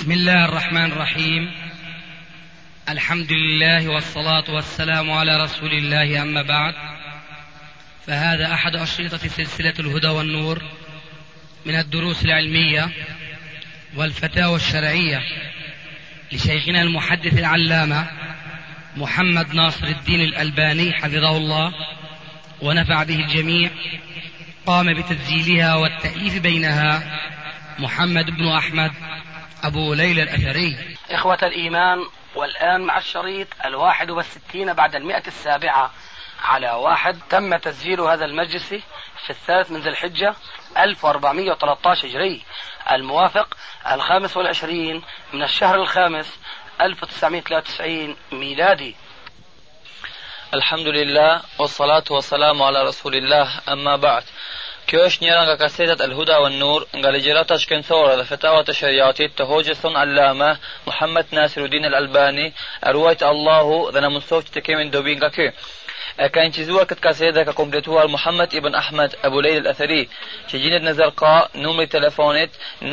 بسم الله الرحمن الرحيم. الحمد لله والصلاة والسلام على رسول الله، أما بعد، فهذا أحد أشرطة سلسلة الهدى والنور من الدروس العلمية والفتاوى الشرعية لشيخنا المحدث العلامة محمد ناصر الدين الألباني حفظه الله ونفع به الجميع. قام بتسجيلها والتأليف بينها محمد بن أحمد أبو ليلى الأثري. إخوة الإيمان، والآن مع الشريط 61 بعد 107 على 1. تم تسجيل هذا المجلس في 3 من ذي الحجة 1413 هجري، الموافق 25 من الشهر الخامس 1993 ميلادي. الحمد لله والصلاة والسلام على رسول الله، أما بعد. Kjo është njëra nga kasetat Al-Huda wa Nur nga ligjërata shkencore dhe fetavat e shariatit të hoxhës son Allama Muhammad Nasiruddin Al-Albani, e ruajt Allahu dhe na mësoft të kemi dobi nga ky. E ka incizuar këtë kasetë dhe ka kompletuar Muhammad ibn Ahmad Abu Lejl Al-Athari, që gjendet në Zarqa, numri telefonit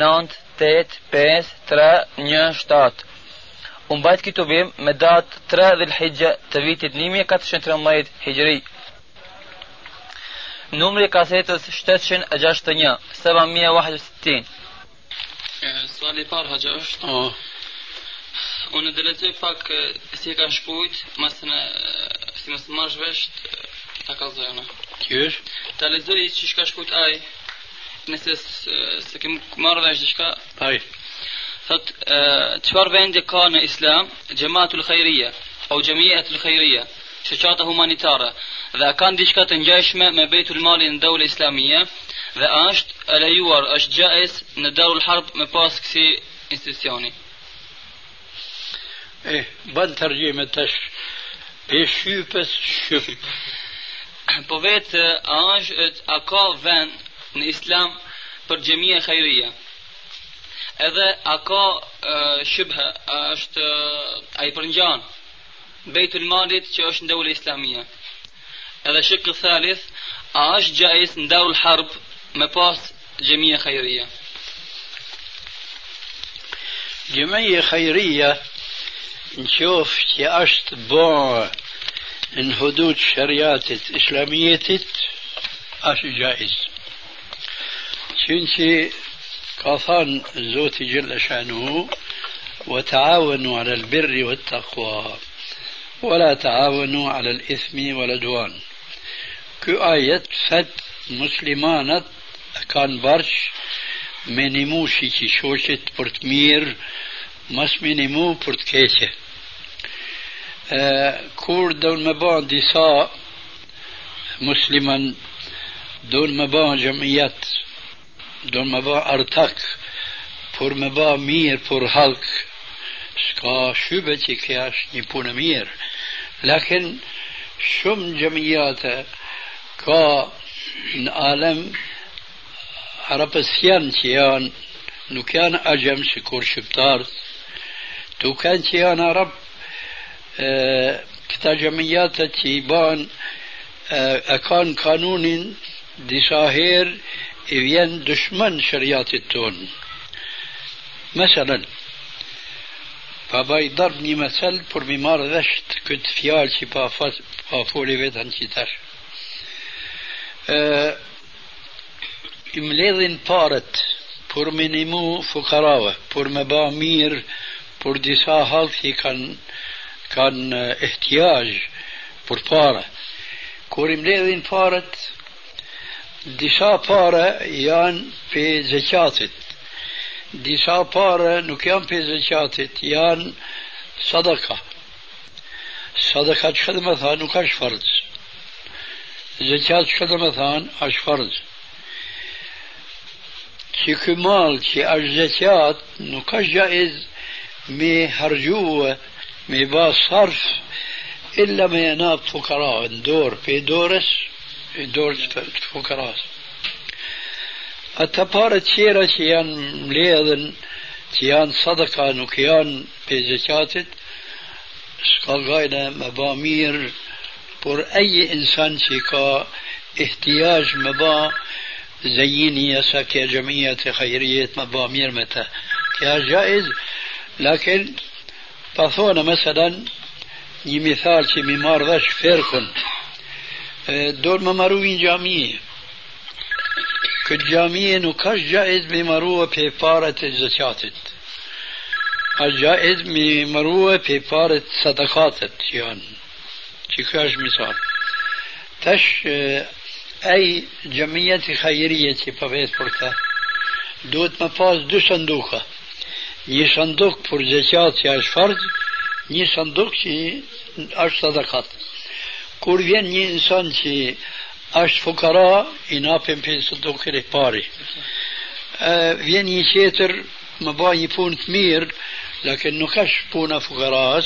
985-317. U mbajt ky tubim me datë 3 Dhul-Hijja të vitit 1413 Hijri. Numri kasetës 761 761. Suali parë haxha është. Unë do lexoj pak si e ka shkruajt, si mos marrësh vesh ta kallzojna. Qysh? Ta lexoj çish ka shkruajt ai. Nëse se kem marrë vesh diçka. Ai. Thot çfarë vendi ka në Islam Jematul Khairia apo Jamiatul Khairia, shoqata humanitare, dhe kanë diçka të ngjashme me Beitul Malin në Dawla Islamia, dhe është e lejuar, është jaiz në Darul Harb me pas kësi institucioni. Bën tërgjime tash e shqypës shqyp. Po vetë a ka vend në Islam për Gjemia Khairia? Edhe a ka shubha, është a i përngjan Beitul Malit që është në Dawla Islamia? Edhe shikë thalith, a është jaiz në Darul Harb me pas Gjemia Khairia? Gjemia Khairia në qofë që është bërë në hudud shariatit islamietit, është jaiz. Qënë që ka thanë Zoti Gjelle Shanuhu, wa taawanu ala al-birri wa taqwa ولا تعاونوا على الإثم والعدوان. Ky ajet fat muslimanat kanë barq me nimu shiqi shoqet për të mirë, mas me nimu për të keqe. Kur do me ba disa musliman, do me ba gjamiat, do me ba artak, për me ba mirë për halk, s'ka shybe që kja është një punë mirë. Lakin shumë gjamiate ka në alem arapësjan që janë, nuk janë agjem si kur shqiptarët, tu kanë që janë arab, këta gjamiate që i banë e kanë kanunin, disa herë i vjen dëshmën shëriatit tonë. Meselen, pa baj darb një mesel për mi marrë dhesht këtë fjallë që pa foli vetën që tash. I mledhin paret për minimu fukarave, për me ba mirë për disa halk që kanë ehtijaj për pare. Kur i mledhin paret, disa pare janë pe zeqatit, disa pare nuk janë pe zeqatit, janë sadaka. Sadaka që dhe me thanë nuk është farz. Zeqat që dhe me thanë është farz. Që kë malë që është zeqat nuk është jaiz me hargjue, me ba sarf, illa me janat fukara, në dorë, pe dorës, në dorës të fukaras. Ata pare tjera që janë mledhen, që janë sadaka, nuk janë pe zeqatit, s'ka gajna me ba mirë, por eji insan që ka ihtijaj me ba زيني يا ساكي جمعية خيرية مبامير متى كيا جائز لكن بثونا مثلا مثال شي ممار ذاش فيركن دول ممروين جامية كالجامية نكاش جائز بمروة بفارة الزكاة الجائز بمروة بفارة صدقات يعني شكاش مثال تش أي جمعية خيرية بفيس برتا دوت مفاز دو صندوقة ني صندوق پر زكاة ياش فرض ني صندوق شي اش صدقات kur vjen një insan që është fukara I napin për صندوقin e pari vjen një tjetër më bë një punë të mirë lakin nuk është puna fukaras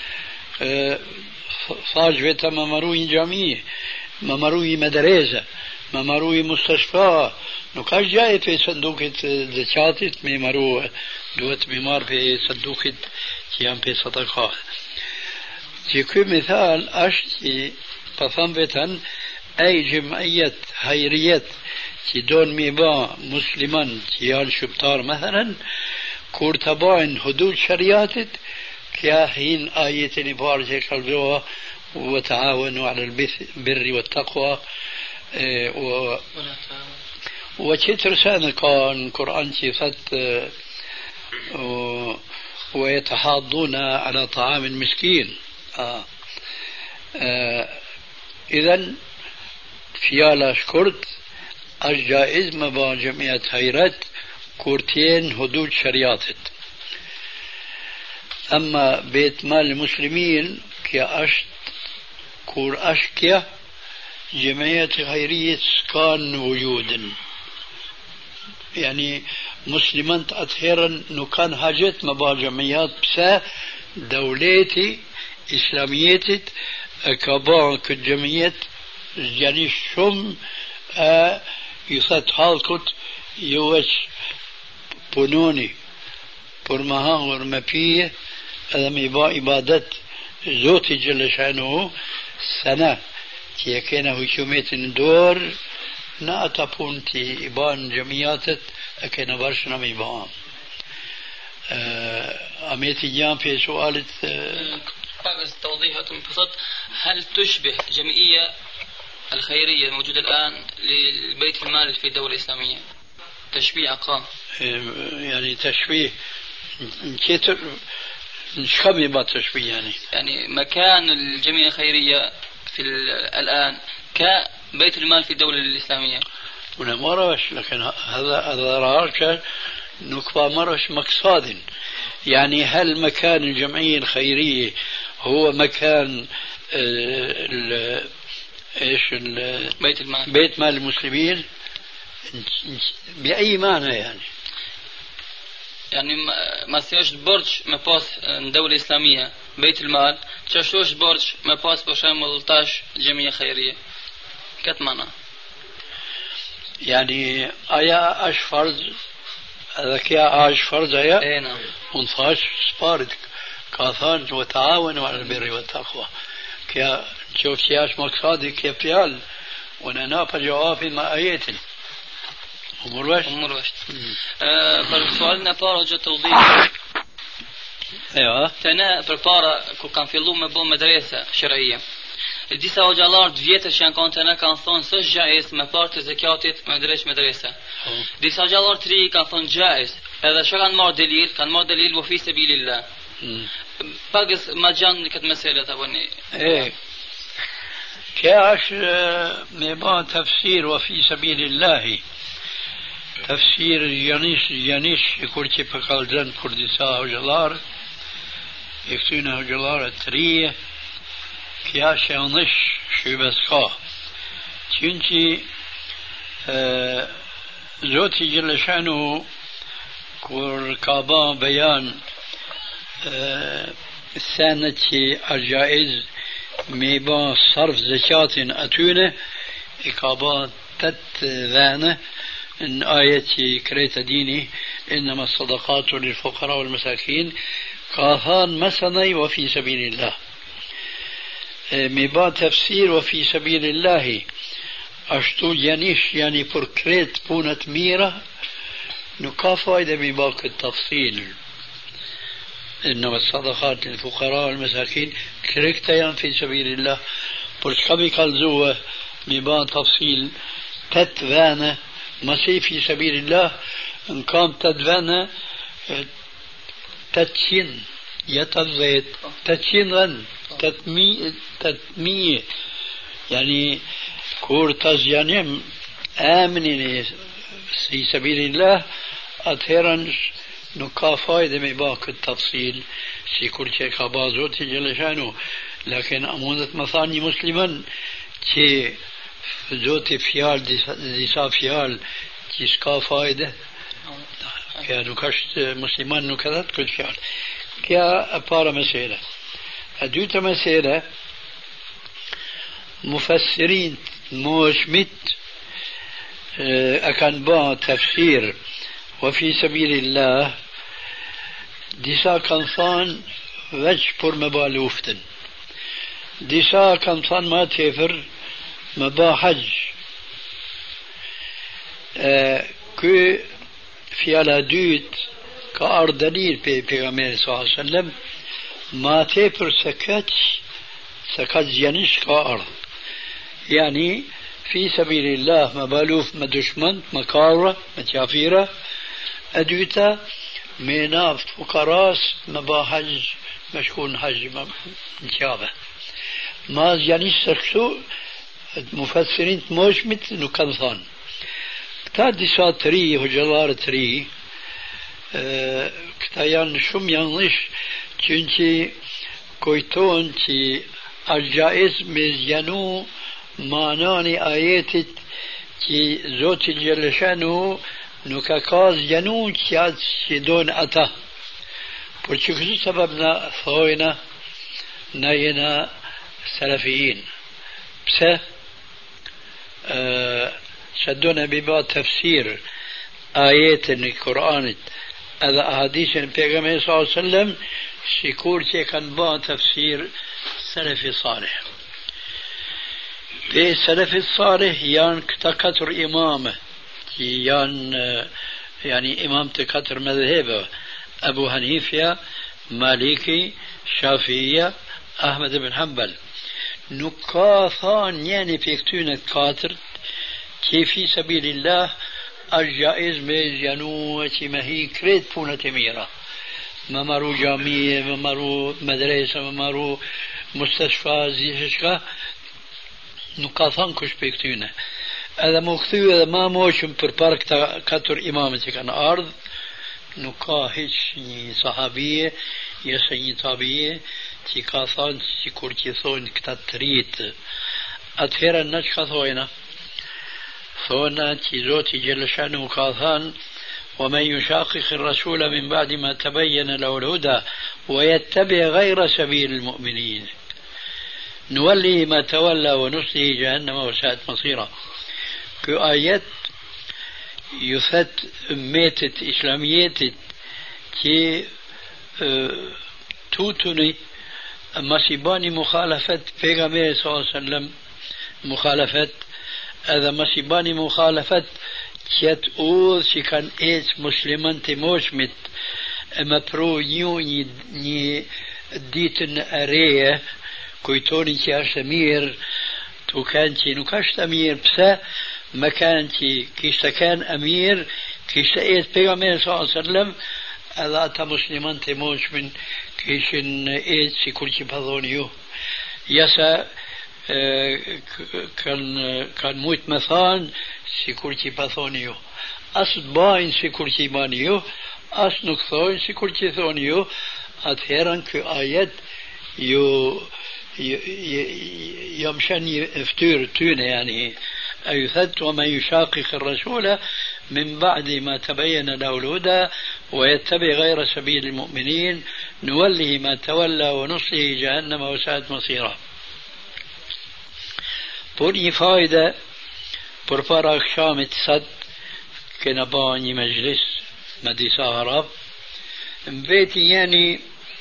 thash vetëm më marroj një xhami më marroj një medrese më marroj një mustashfa nuk është gjë për صندوقit zakatit më marroj duhet më marr për صندوقit që janë për sadakat që ky مثال është që pëtham vetën e gjemëjet hajrijet që donë mi ba musliman që janë shqiptar mëthërën kur të bajnë hudud shariatit kja hin ajetin I parë që kalzoha وتعاونوا على البر والتقوى وكتر سنة كان قرآن صفت ويتحاضون على طعام المسكين إذن فيالا شكرت الجائز مبا جمعية خيرات كورتين حدود شرياتت أما بيت مال المسلمين كي أشت كور أشكيا جمعية خيرية كان وجودا يعني مسلمان أطهرا نكان حاجات مبا جمعيات بسا دولتي إسلاميتي كبان كجمعية يعني شم يثت حالكت يوش بنوني برمها ورمبيه هذا مبا عبادت زوتي جل شأنه سنة كي كان حكومة دور نا تبونتي إبان جمعيات أكن برشنا مبان أميتي جام في سؤال بس توضيحات بسيط هل تشبه جمعية الخيرية الموجودة الآن لبيت المال في الدولة الإسلامية تشبيه أقام يعني تشبيه كتر شخبي ما تشبيه يعني مكان الجمعية الخيرية في الآن كبيت المال في الدولة الإسلامية أنا ما رأيش لكن هذا رأيك نكبة مرش مقصاد يعني هل مكان الجمعية الخيرية هو مكان بيت مال المسلمين بأي معنى يعني ما سيش برج ما باس الدولة الإسلامية بيت المال تشوش برج ما باس بشامل طاش جمعية خيرية كت معنى يعني أيا أش فرض هذا كيا أش فرض أيا إيه نعم ونفاش سبارد كاثان وتعاونوا على البر والتقوى كيا شوف سياش مقصادي كيا فيال وننا فجوافي ما آيات أمور وشت سؤالنا بارا جا توضيح ايوه تنا بربارا كو كان في لوم بو مدرسة شرعية disa hoxhallar të vjetër që janë kanë të ne kanë thonë së gjaiz me parë të zakatit me drejt medrese. Disa hoxhallar të ri kanë thonë gjaiz, edhe çka kanë marrë delil wa fi sabilillah. Pagës ma gjanë këtë meselë apo ne. كاش ميبان تفسير وفي سبيل الله تفسير جانيش يقول كيف قال جن كردسا وجلار يكتونا وجلار التريه كاش يانش شو بس خا تشينشي زوتي جل شانه كور كابان بيان السنة الجائز ميبان صرف زكاة أتونه إقابات تتذانة إن آية كريت ديني إنما الصدقات للفقراء والمساكين قاهان مثني وفي سبيل الله ميبان تفسير وفي سبيل الله أشتو جانيش يعني پر كريت بونت ميرة نكا فايدة ميباك التفصيل إنما الصدقات للفقراء والمساكين كريكتيان في سبيل الله برشكبي كالزوة ببان تفصيل تتفانا مسي في سبيل الله إن كان تتفانا تتشين يتزيت تتشين غن تتمية يعني كور تزيانيم آمنين في سبيل الله أثيرا نكا فايدة من باك التفصيل في كل شيء كبازوت جل شانه لكن أمونة مثاني مسلما كي زوتي فيال ديسا فيال كي سكا فايدة كي نكشت مسلمان نكذت كل فيال كيا أبارا مسيرة أدوتا مسيرة مفسرين موشمت أكان با تفسير وفي سبيل الله ديسا كنصان وجه پر مبالوفتن ديسا كنصان ما تفر مبا حج كو في على دوت كأردنير بيغمير صلى الله عليه وسلم ما تفر سكت ينش كأرض يعني في سبيل الله مبالوف مدشمن مكارة متيافيرة أدوتا ميناف فقراس مبا حج مشكون حج متيابة ما يعني سرسو مفسرين موشمت نكنثان كتادي ساتري هجلار تري كتايان شم ينلش چونچه كويتون چي الجائز مزيانو معناني آياتي كي زوتي جل شانه نكاكاز ينون كياد شدون أتا برشكسو سببنا ثوينا ناينا سلفيين بس شدونا ببا تفسير آيات القرآن هذا أحاديث النبي صلى الله عليه وسلم شكور كان با تفسير سلفي صالح في السلف الصالح يان كتر إمامه يان يعني إمام كتر مذهبه أبو حنيفة مالكي شافعية أحمد بن حنبل نكاثان يعني في كتونة كاتر كيف في سبيل الله الجائز ميزيانو ما هي كريت فونة ميرا ممرو جامعية ممرو مدرسة ممرو مستشفى زيشكا نقاطان كش بيكتونه هذا مختوي هذا ما موشم پر بارك كاتر إمامتك عن أرض نقاهش صحابية يسني طابية تي قاطان تي كورتيثون كتاتريت أتفير النجخة ثوينة ثونا تي زوتي جل شانه قاطان ومن يشاقق الرسول من بعد ما تبين له الهدى ويتبع غير سبيل المؤمنين نولي ما تولى ونصله جهنم وساءت مصيرا كآيات يثت ميتت إسلاميتت كي توتني مسيباني مخالفة پیغمبر صلى الله عليه وسلم مخالفة هذا مسيباني مخالفة كيت أوذ شي كان إيش مسلمان تموشمت أما برو ني ديتن أريه كويتوني كي أشتمير تو كانتي نكاشت أمير بسا ما كانتي كيشتا كان أمير كيشتا إيت بيغمبر صلى الله عليه وسلم هذا أتا مسلمان تموش من كيشن إيت سي كل شي بضونيو يسا كان موت مثان سي كل شي بضونيو أصد باين سي كل شي بانيو أصد نكثوين سي كل شي ثونيو أثيرا كآيات يمشن يفتور تونه يعني أيثت ومن يشاقق الرسول من بعد ما تبين له الهدى ويتبع غير سبيل المؤمنين نوله ما تولى ونصله جهنم وساءت مصيرا بني فايدة برفار أخشام صد كنباني مجلس مدي سهراب بيتي يعني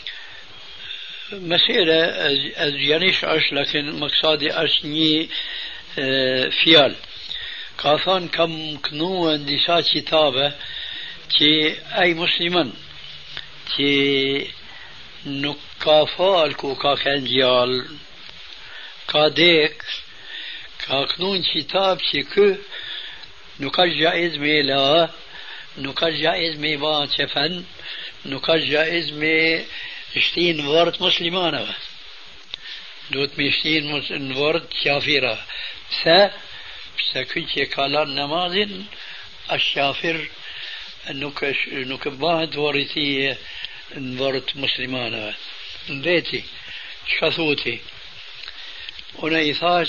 مسيرة أزيانيش أش لكن مقصادي أشني فيال كافان كم كنو ديسا كتابة كي أي مسلمان كي nuk ka fal ku ka kënë gjallë, ka dek, ka knun qitab që kë nuk ka gjaiz me la, nuk ka gjaiz me ba qefen, nuk ka gjaiz me shtin vërët muslimanëve. Duhet me shtin në vërët qafira. Pse? Pse këtë që ka lanë namazin, është qafir, nuk e bëhet vërëti në vërët muslimanëve. Në veti, që ka thuti? Unë i thash,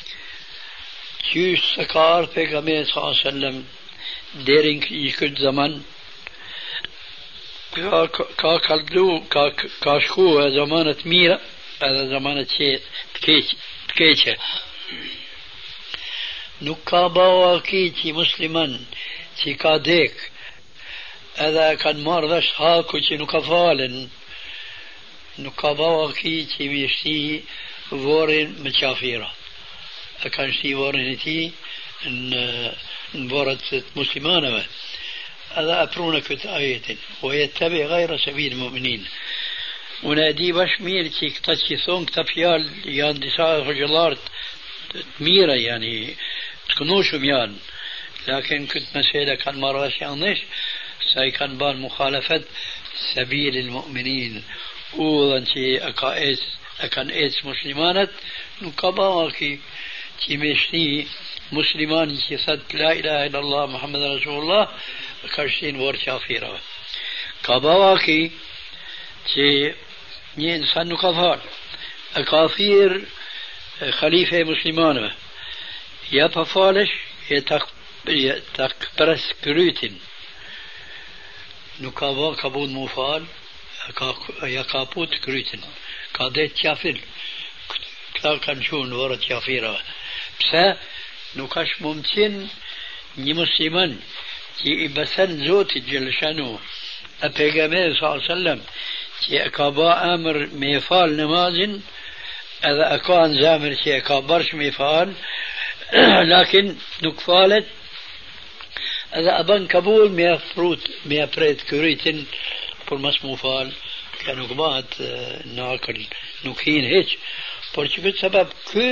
qysh se ka ardhë pejgamberi sallallahu alaihi wasallam deri në këtë zaman, ka shku e zamanet mira edhe zamanet të keqe. Nuk ka bawa ki që musliman që ka dek edhe kanë marrë dhe haku që nuk ka falen, nuk ka bawa ki që mi shti vorin me qafira. E kanë shti vorin e ti në vorët të muslimanëve. Edhe aprune këtë ajetin. O jetë tëbe gajra se vinë mu'minin. Unë e di bash mirë që këta që thonë këta fjallë janë disa hëgjëllartë të mira, yani të kënushëm janë. Lakin këtë mesele kanë marrë dhe janë sa i kanë banë mukhalafet sabilil mu'minin. Udhën që e kanë ecë muslimanët, nuk ka bawa ki që me shti muslimani që thëtë la ilaha illallah Muhammed Rasulullah, ka shtin vorë qafirave. Ka bawa ki që një insan nuk ka falë, e ka thirë khalife e muslimanëve, ja pa falësh, e ta këpres krytin, nuk ka ba ka bun mu falë, ja ka put krytin, ka dhe qafir, këta kanë qunë vorët qafirave. Pse? Nuk është mundësin një musliman që i besen Zotit Gjeleshanu e pejgamberi sallallahu alaihi wasallam që e ka ba amër me fal namazin edhe e ka në zemër që e ka bërsh me fal lakin nuk falet edhe e ban kabul me apret këritin për mas mu fal ka nuk bëhet në akël nuk hin heq por që këtë sebeb kë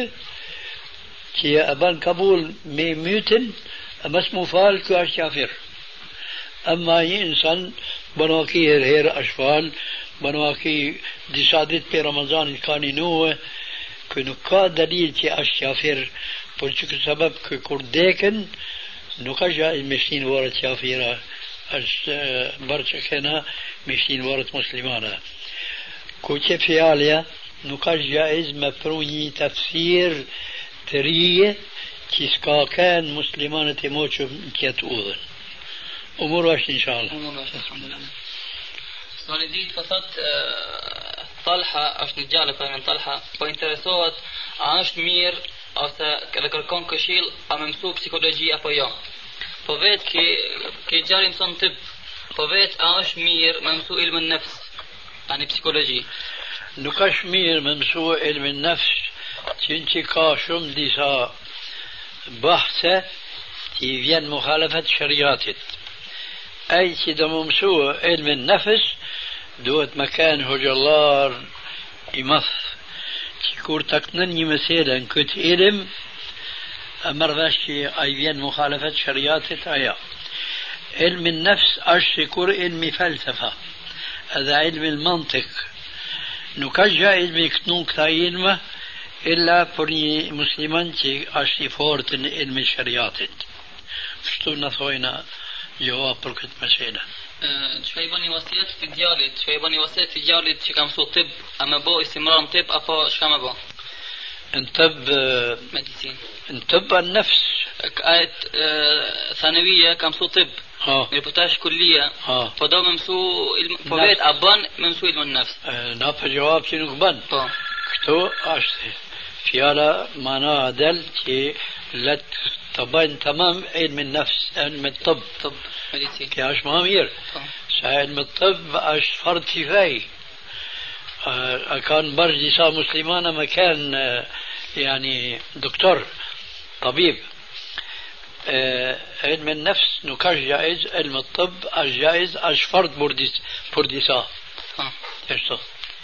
që e ban kabul me mytin e mas mu fal kë është qafir. Amma një insan banaki herë është fal banaki disa ditë për Ramazanit ka një nuë kë nuk ka dalil që është qafir por që këtë sebeb kë kur deken nuk është gjaiz me shtin vorët qafira është bërë që kena me shtin vorët muslimana. Ku që fjalja nuk është gjaiz me pru një tafsir të rije që s'ka kanë muslimanët e moqëm në kjetë udhën. Umur është inshallah. Umur është alhamdulillah. Sali ditë po thot Talha është një gjallë për Talha po interesohet a është mirë ose edhe kërkon këshill a më mësu psikologji apo jo. Po vetë ke gjallë mëson tip po vetë a është mirë më mësu ilmën nefs ani psikologji. Nuk është mirë më mësu ilmën nefs që ka shumë disa bahse që i vjen mukhalafet shariatit. Ai që do më mësu ilmën nefs duhet me kanë hoxhallar i madh që kur taknen një mesele në këtë ilm e mërvesh që ai vjen mukhalafet shariatit aja. Ilmën nefs është sikur ilmi falsafa edhe ilmi mantik. Nuk është gjaiz me këtnu këta ilma illa për një musliman që është i fortë në ilmi shariatit. Kështu në thojna gjawab për këtë mesele. Çfarë i bani wasiat të djalit? Çfarë i bani wasiat të djalit që ka mësu tib, a më bë istimrar tib apo çka më bë? Në tib medicinë. Në tib an-nafs. Ajt thanawia ka mësu tib. Mirë po tash kullia. Po do më mësu po vet a bën më mësu ilmën nafs. Na për gjawab që nuk bën. Po. Këto është fjala mana adel që let të bëjnë tamam ilmën nafs, ilmën tib. medicinë. Kjo është më mirë. Sa ilmë tib është fard kifaj. Kanë bërë disa muslimana me kanë yani doktor, tabib. علم النفس نكاش جائز علم الطب الجائز أشفرد برديسا.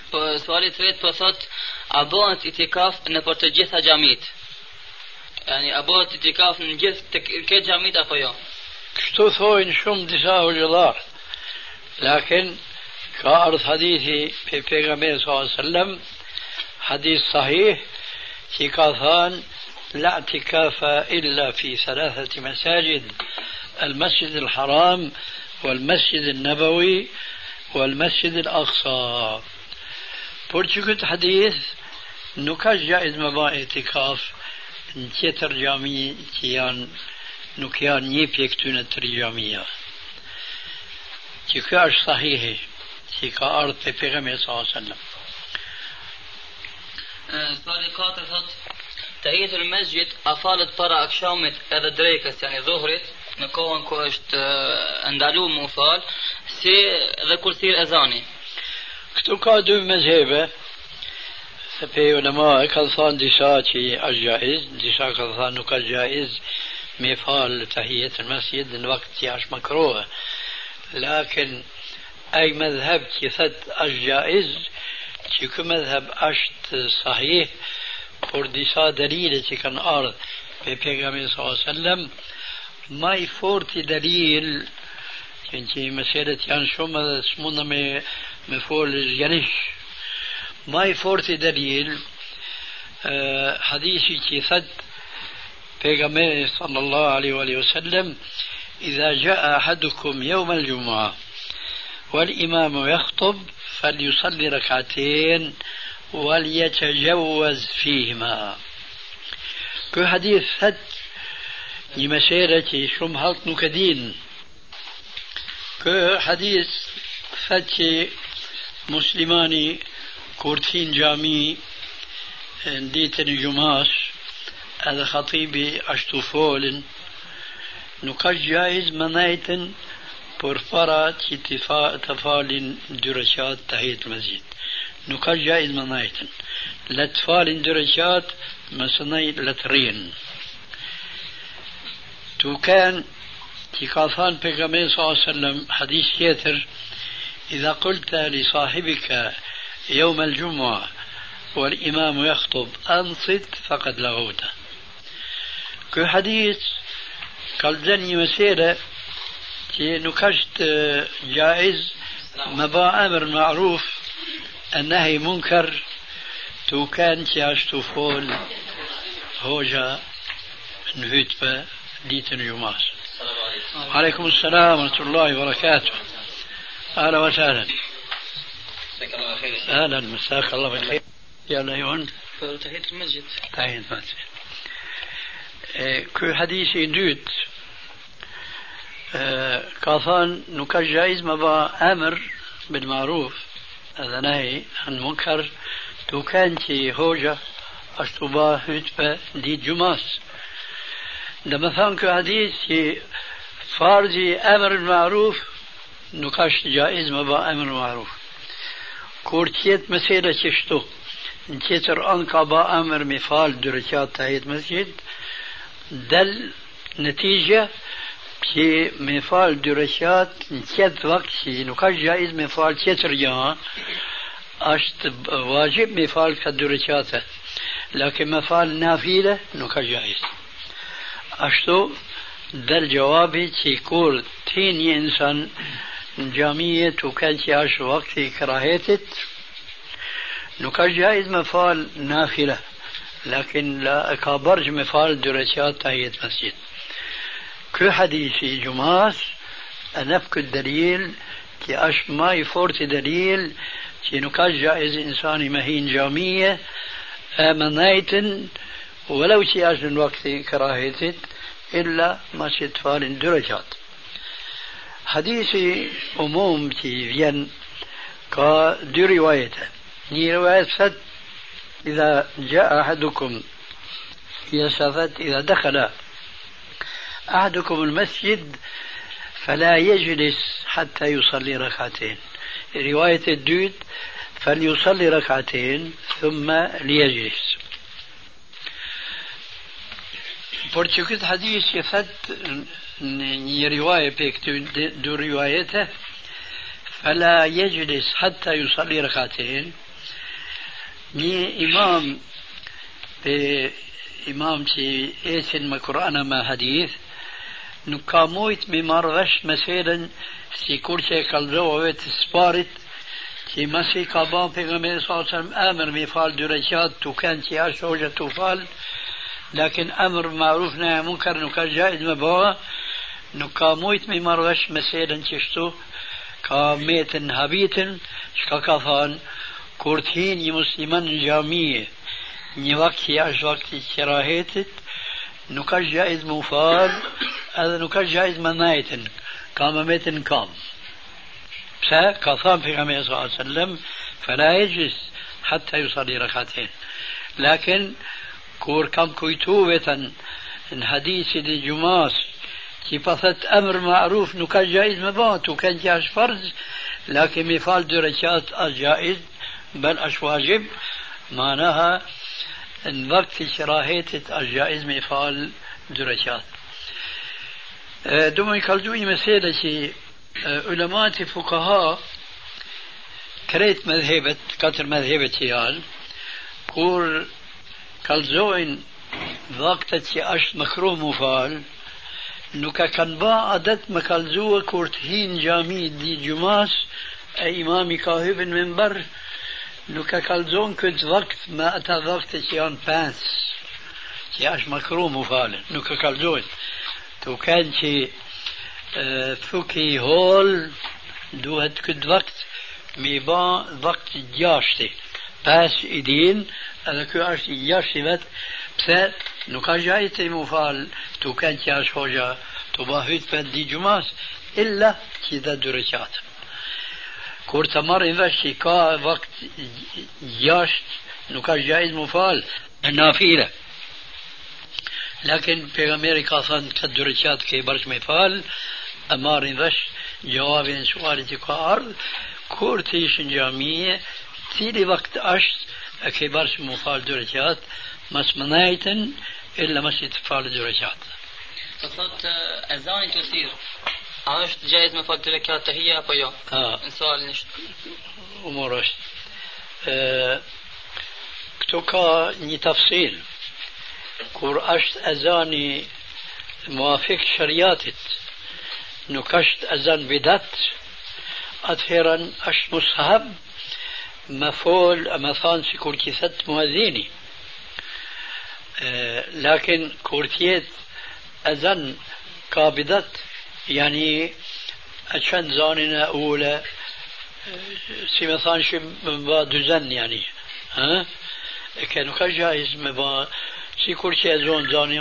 suali tret po thot, a bëhet itikaf në për të gjitha xhamit? Yani a bëhet itikaf në gjithë të këtë xhamit apo jo? Kështu thojnë shumë disa hoxhallar. Lakin ka ardh hadithi pe pejgamberit sallallahu alaihi wasallam, hadith sahih, që ka thënë la i'tikafa illa fi thalathati masajid, المسجد الحرام والمسجد النبوي والمسجد الأقصى. Por që këtë hadith nuk ka gjaiz me ba etikaf në tjetër gjami që janë, nuk janë një pje këtyne të gjamia. Që kjo është sahihi, që ka ardhë për pejgamberi sallallahu alaihi wasallam. Suali 4 thot, tahiyatul masjid a falet para akshamit edhe drekës, yani dhuhrit, në kohën ku është ndaluar mu fal, si dhe kur thirr ezani. Këtu ka dy mezhebe, se pe ulema e kanë thënë disa që është jaiz, disa kanë thënë nuk është jaiz me fal tahiyatul masjid në vakt që është makruh. Lakin ai madhhab që thot është jaiz, që ky madhhab është sahih por disa dalile që kanë ardhur pe pejgamberit sallallahu alaihi wasallam. Ma i forti dalil që meselet janë shumë dhe s'munda me folë zgjanish. Ma i forti dalil hadithi që thët pejgamberi sallallahu alaihi wasallam إذا جاء أحدكم يوم الجمعة والإمام يخطب فليصلي ركعتين وليتجوز فيهما. كو حديث thët një mesere që shumë halk nuk e din. Kë hadith thët që muslimani kur t'hin gjami në ditën e gjumas edhe khatibi ashtu folin, nuk është gjaiz më nejten për para që të falin dy rekat tahiyatul masjid. Nuk është gjaiz më nejten. Le të falin dy rekat mësë nejt le të rrinë. وكان تكاثان بيغامبر صلى الله عليه وسلم حديث يتر إذا قلت لصاحبك يوم الجمعة والإمام يخطب أنصت فقد لغوت. كو حديث قال دني مسيرة نكشت جائز مبا أمر معروف النهي منكر تو كان تياشتو فول هوجا نهيت ديتن يوماس. وعليكم السلام ورحمة الله وبركاته. أهلا وسهلا. أهلا مساك الله بالخير. يا ليون. تحية المسجد. تحية المسجد. كل حديث يدوت كاثان نكاش جائز مبا أمر بالمعروف هذا نهي عن المنكر تو كانتي هوجة أشتباه هتبة ديت جماس. لما ثانك حديث فارزي أمر المعروف نكاش جائز مبا أمر المعروف. كورتيت مسيرة شتو نتيتر أنك با أمر مفال درجات تحية مسجد دل نتيجة كي مفال درجات نتيت وقت شي نكاش جائز مفال تيتر جان أشت واجب مفال كدرجات لكن مفال نافلة نكاش جائز. أشتو دل جوابي تيكور تيني إنسان جامية وكان تياش وقت كراهيتت نكاش جائز مفال نافلة لكن لا أكابرج مفال درجات تحية مسجد. كل حديثي جماس أنفك الدليل كي أش ما يفورت دليل كي نكاش جائز إنساني مهين جامية آمنايتن ولو تياش من وقت كراهيتت إلا ما تفال درجات. حديثي أموم تي فين كا دي روايته ني رواية فت إذا جاء أحدكم إذا دخل أحدكم المسجد فلا يجلس حتى يصلي ركعتين. رواية الدود فليصلي ركعتين ثم ليجلس. Por këtë hadith që thët një rivaje për këtë du rivajete فلا يجلس حتى يصلي ركعتين ني إمام إمام تي إيسن ما قرآن ما حديث نكامويت بمرغش مثلا سيكور تي كالزوة سبارت تي مسي كابان پیغمبر صلى الله عليه وسلم أمر مفال درجات تو كان تي أشوجة توفال لكن أمر معروف نهي منكر نكا جائز مبوا نكامويت بمرغش مثلا تشتو كاميت هبيت شكا كفان كورتين يمسلمان جامية ني وقت ياش وقت كراهيتت نكا جائز مفال هذا نكا جائز منايتن كامميتن كام بسا كفان في غمية صلى الله عليه وسلم فلا يجلس حتى يصلي ركعتين لكن كور كم كويتوبة الحديث دي جماس كي بثت أمر معروف نكا جائز مبات وكان جاش فرض لكن مفال درجات الجائز بل أش واجب معناها ان وقت شراهية الجائز مفال درجات دوما يكالزوي مسألة علماء فقهاء كريت مذهبة كتر مذهبة يال كور كالزوين وقت أش مكروه مفال نوكا كان با عدد مكالزوه كورتهين جامي دي جماس إمامي كاهب المنبر نوكا كالزون كنت وقت ما أتى وقت كيان بانس كياش مكروه مفال نوكا كالزون تو كان شي فوكي هول دوهت كنت وقت ميبا وقت جاشتي باس إدين هذا كياش جاشتي وقت بس نوكا جايتي مفال تو كان كياش هوجا تو باهيت بان دي جماس إلا كذا درجات كورتا مر إنفشي كا وقت ياشت نوكا جائز مفال النافلة لكن في أمريكا صن كدرجات كي برش مفال أمار إنفش جواب سؤالتي كأرض كورتيش جامية تيلي وقت أشت كي برش مفال درجات مس منايتن إلا مس يتفال درجات تصدت أذان تصير عاشت جائز مفاد دركات هي بيا سؤال نشت أمورش كتوكا ني تفصيل كور أشت أذاني موافق شرياتت نكشت أذان بدت أثيرا أشت مصحب مفول مثلا سيكون كيست مؤذيني لكن كورتيت أذان كابدت يعني عشان زاننا أولى سيمثان شي دزن يعني ها كانوا كجائز مبا سيكور شي زون زانيا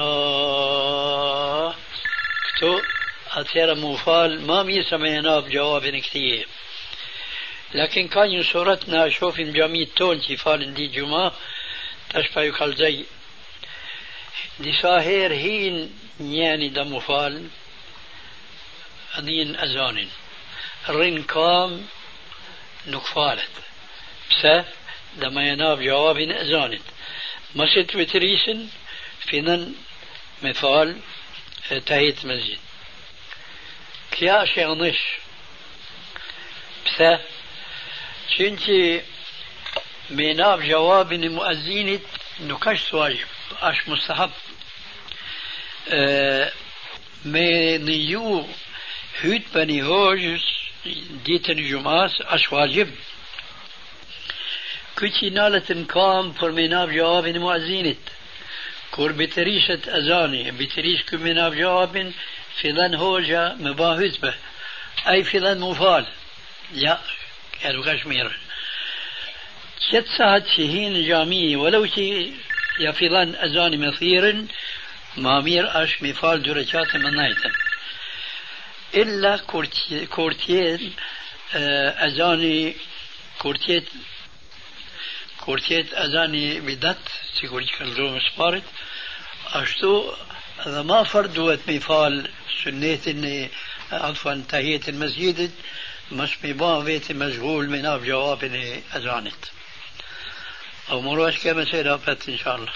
كتو أثير مفال ما ميسمينا بجواب كتير لكن كان صورتنا شوف جميع تون فال دي جمعة تشبه يقال زي دي ساهر هين يعني دم فال أذين أذان رين كام نكفالت بس دم يناب جواب أذان مسجد وتريسن فينن مثال تهيت مسجد كيا شيء بس شنتي مناب جواب مؤذين نكش واجب أش مستحب منيو هيت بني هوجس ديتن جماس أش واجب كتي نالة كام فرميناب جواب مؤذين كور بتريشة أذاني بتريش كمناب جواب فلان هوجا مباهت به أي فلان مفال يا كانوا كشمير ست ساعات شهين جامي ولو شي يا فلان أذاني مثير مامير أش مفال درجات منايتن إلا كورتين أذاني كورتيت أذاني بدت سيكورتي كالزوم سبارت أشتو هذا ما فردوت مفال سنة عفوا تهية المسجد مش مبان بيت مشغول من أب جواب أذانت أو مروش كما سيرابت إن شاء الله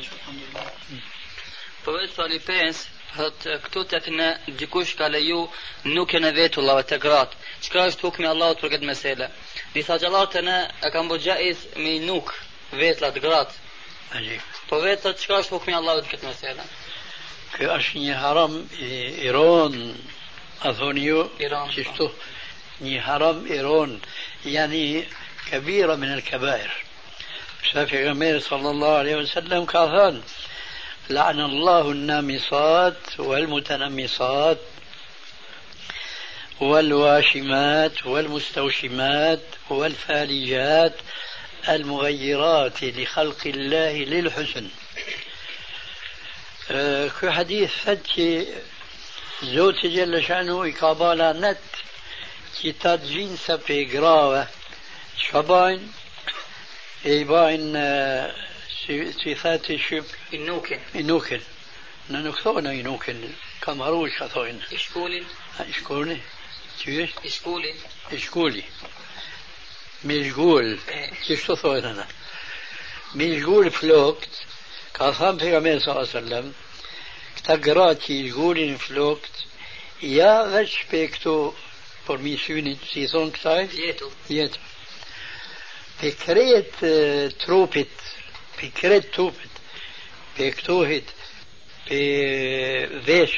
Për sali 5, këtu të kënë dikush ka leju nuk e në vetulla të gratë. Çka është hukmi Allahut për këtë mesele? Disa xhallar të ne e kanë bërë xhaiz me nuk vetlat, gratë. عجيب. Po vetlat, çka është hukmi Allahut këtë mesela? Ky është një haram i Iran, a thoni ju, Iran, qishtu, një haram Iran, yani كبيرة من الكبائر. شافعي غمير صلى الله عليه وسلم كاثان لعن الله النامصات والمتنمصات والواشمات والمستوشمات والفالجات المغيرات لخلق الله للحسن. كو حديث فتي زوتي جل شأنه إقابالا نت كتاد جنسة بيقراوة شباين إيباين صفات الشب إنوكن ننكثونا إنوكن كمهروش خثوين إشكولي كيف إشكولي مشغول كيف ثوين أنا مشغول فلوكت كاثام في غمين صلى الله عليه وسلم كتقراتي مشغولين فلوكت يا غش بيكتو برميسوني سيزون كتاي يتو بكريت تروبت بكريت توبت بكتوهت بفيش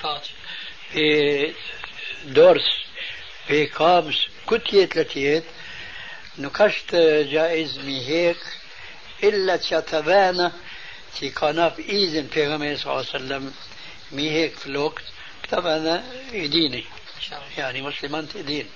بدورس بكامس كتيت لتيت نكشت جائز ميهيك إلا تشاتبانا تي كاناب إذن في غمية صلى الله عليه وسلم ميهيك في الوقت كتبانا يديني يعني مسلمان تدين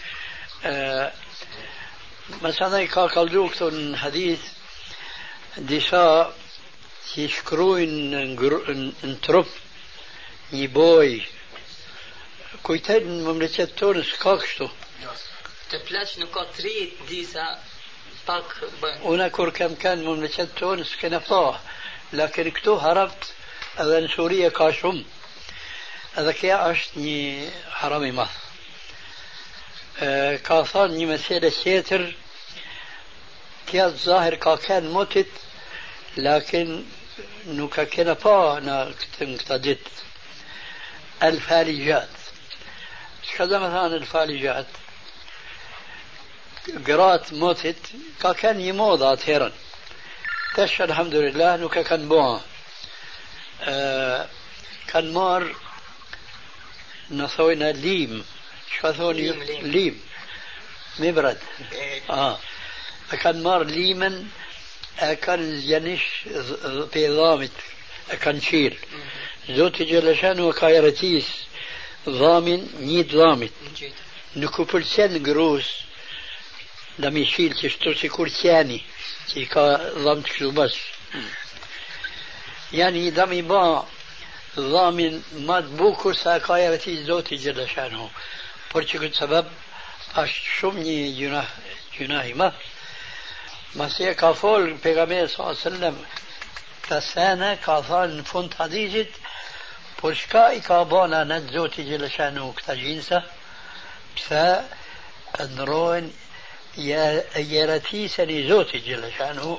مثلا كالدو كتون حديث ديسا يشكروين انتروب يبوي كويتين مملكة تونس كاكشتو تبلاش نكاتري ديسا باك هنا كور كان مملكة تونس كنفاه لكن كتو هربت أذن سوريا كاشم هذا كي عشتني حرامي ماث كاثان مسألة سيتر كي الظاهر كان موتت لكن نوكا كنا با نكتدت الفالجات كذا مثلا الفالجات قرات موتت كان يموضع تيرا تش الحمد لله نوكا كان بوان كان مار نثوينا ليم شاثوني ليم مبرد كان مار ليمن كان ينش بضامت كان شيل زوتي جلشان وكايرتيس ضامن نيد ضامت نكوبل سن جروس لم يشيل تشتو سيكور ثاني كا ضامت شو بس يعني دمي با ضامن مدبوكو ساكايرتيس زوتي جلشانه برشكو سبب أشومني جناهي ما مسيح كافول بيغامبر صلى الله عليه وسلم كسانة كافان فونت حديجت برشكا إكابانا نتزوتي جلشانه كتاجينسا بسا أنرون يرتيسني زوتي جلشانه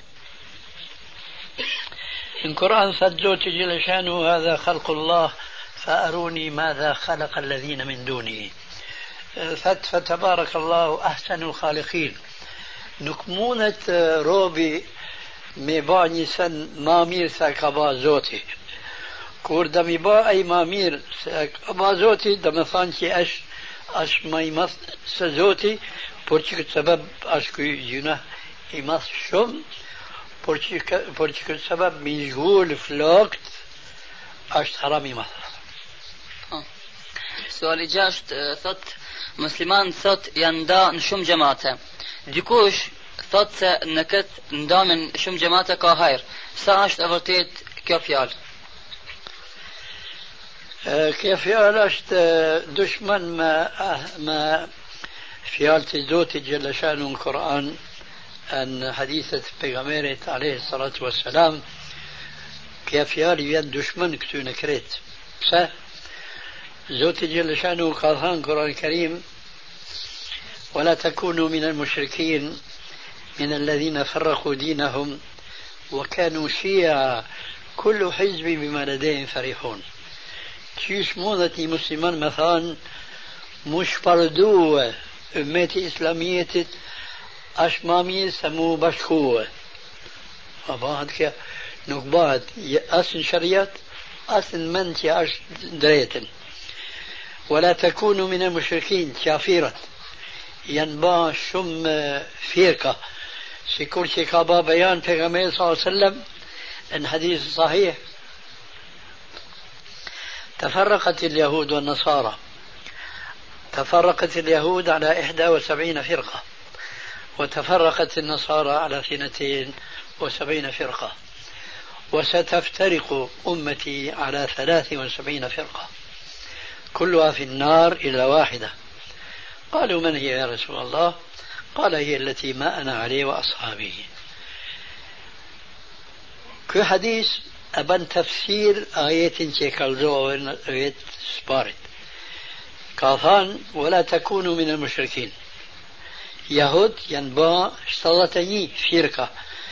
القرآن فدزوتي جلشانه هذا خلق الله فأروني ماذا خلق الذين من دونه فتبارك الله أحسن الخالقين نكمونة روبي مباني سن مامير ساكبا زوتي كور دمي با أي مامير ساكبا زوتي دمثانكي أش ما يمث سزوتي برشك سبب أشكو جناه يمث شم برشك سبب مشغول في الوقت أش حرام يمث سؤالي جاشت ثت مسلمان ثت يندا نشم جماعته ديكوش ثت نكت ندا من شم جماعته كهاير ساشت أفرتيت كفيال كفيال أشت دشمن ما فيال تزوتي جل شأنه القرآن أن حديثة بيغميرة عليه الصلاة والسلام كفيال ين دشمن كتو نكريت زوتي جل شأنه قال القرآن الكريم ولا تكونوا من المشركين من الذين فرقوا دينهم وكانوا شيعا كل حزب بما لديهم فرحون تشيش موضتي مسلمان مثلا مش بردوه أمتي إسلامية أشمامي سمو بشكوه بعد كده نقبات أصل شريعة أصل من تعيش دريتن ولا تكونوا من المشركين كافرة ينبع شم فرقة سيكون شكابا بيان پیغمبر صلى الله عليه وسلم ان حديث صحيح تفرقت اليهود والنصارى تفرقت اليهود على 71 فرقة وتفرقت النصارى على 72 فرقة وستفترق أمتي على 73 فرقة كلها في النار إلا واحدة قالوا من هي يا رسول الله قال هي التي ما أنا عليه وأصحابي كل حديث أبن تفسير آيات تكالزو آيات سبارت كافان ولا تكونوا من المشركين يهود ينبع اشتغلتني فرقة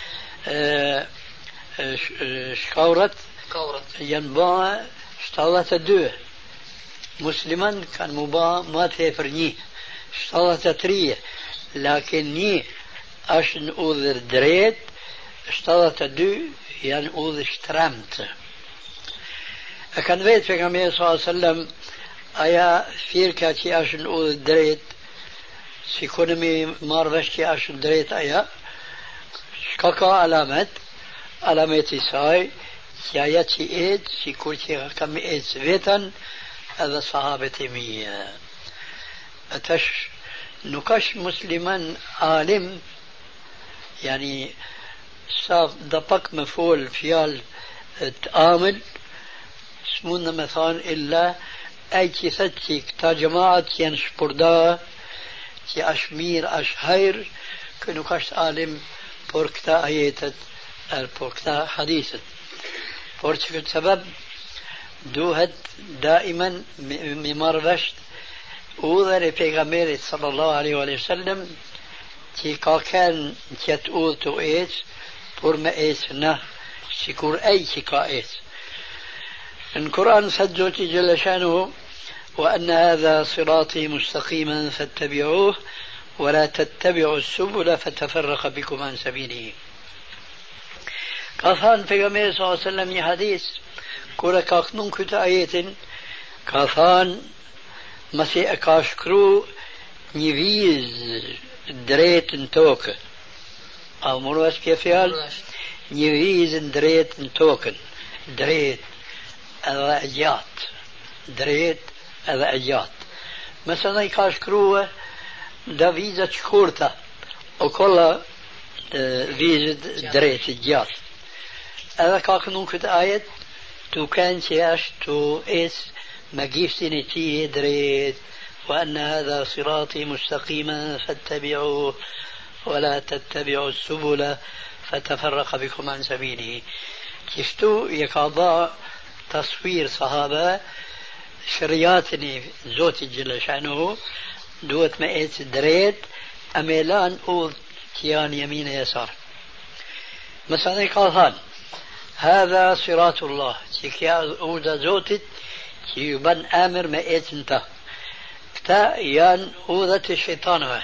شكورت ينبع اشتغلت دو مسلما كان مبا ما تفرني اشتغلت تريه لكني أشن أوذر دريت اشتغلت دو يعني أوذر اشترمت أكن بيت في كمية صلى الله عليه وسلم أيا فيركا تي أشن أوذر دريت سيكون مي مارفش تي أشن دريت أيا شكاكا علامات ساي ياتي إيد سيكون تي كم إيد سويتا هذا صحابة مية أتش نكش مسلما عالم يعني صاف دبق مفعول فيال تآمل اسمونا مثلا إلا أي تثتك تا جماعة ينشبردا تي أشمير أشهير كنكش عالم بوركتا آياتت البوركتا حديثت بوركتا سبب دوهد دائما ممارفشت اوذر پیغمبر صلى الله عليه وسلم تي كان تيتؤذ تو ايس بور ما ايس نه شكور اي شكا ايس القرآن سجوتي جل شانه وأن هذا صراطي مستقيما فاتبعوه ولا تتبعوا السبل فتفرق بكم عن سبيله كافان پیغمبر صلى الله عليه وسلم ي حديث كورا كاكنون كت آيات كافان مسي أكاشكرو نيفيز دريت انتوك أو مروس كيف يال نيفيز دريت انتوكن دريت الرأجات دريت الرأجات مثلا يكاشكرو دا فيزا شكورتا وكل فيزا دريت الجات هذا كاكنون كت آيات تو كان سياش تو إس مجيفتني تيه دريت وأن هذا صراطي مستقيما فاتبعوه ولا تتبعوا السبل فتفرق بكم عن سبيله كفتو يقضى تصوير صحابة شرياتني زوت جل شأنه دوت مئات دريت أميلان أوض تيان يمين يسار مثلا قال هذا صراط الله تكيا أودا زوتت يبن آمر مئات انت كتا يان أودا الشيطان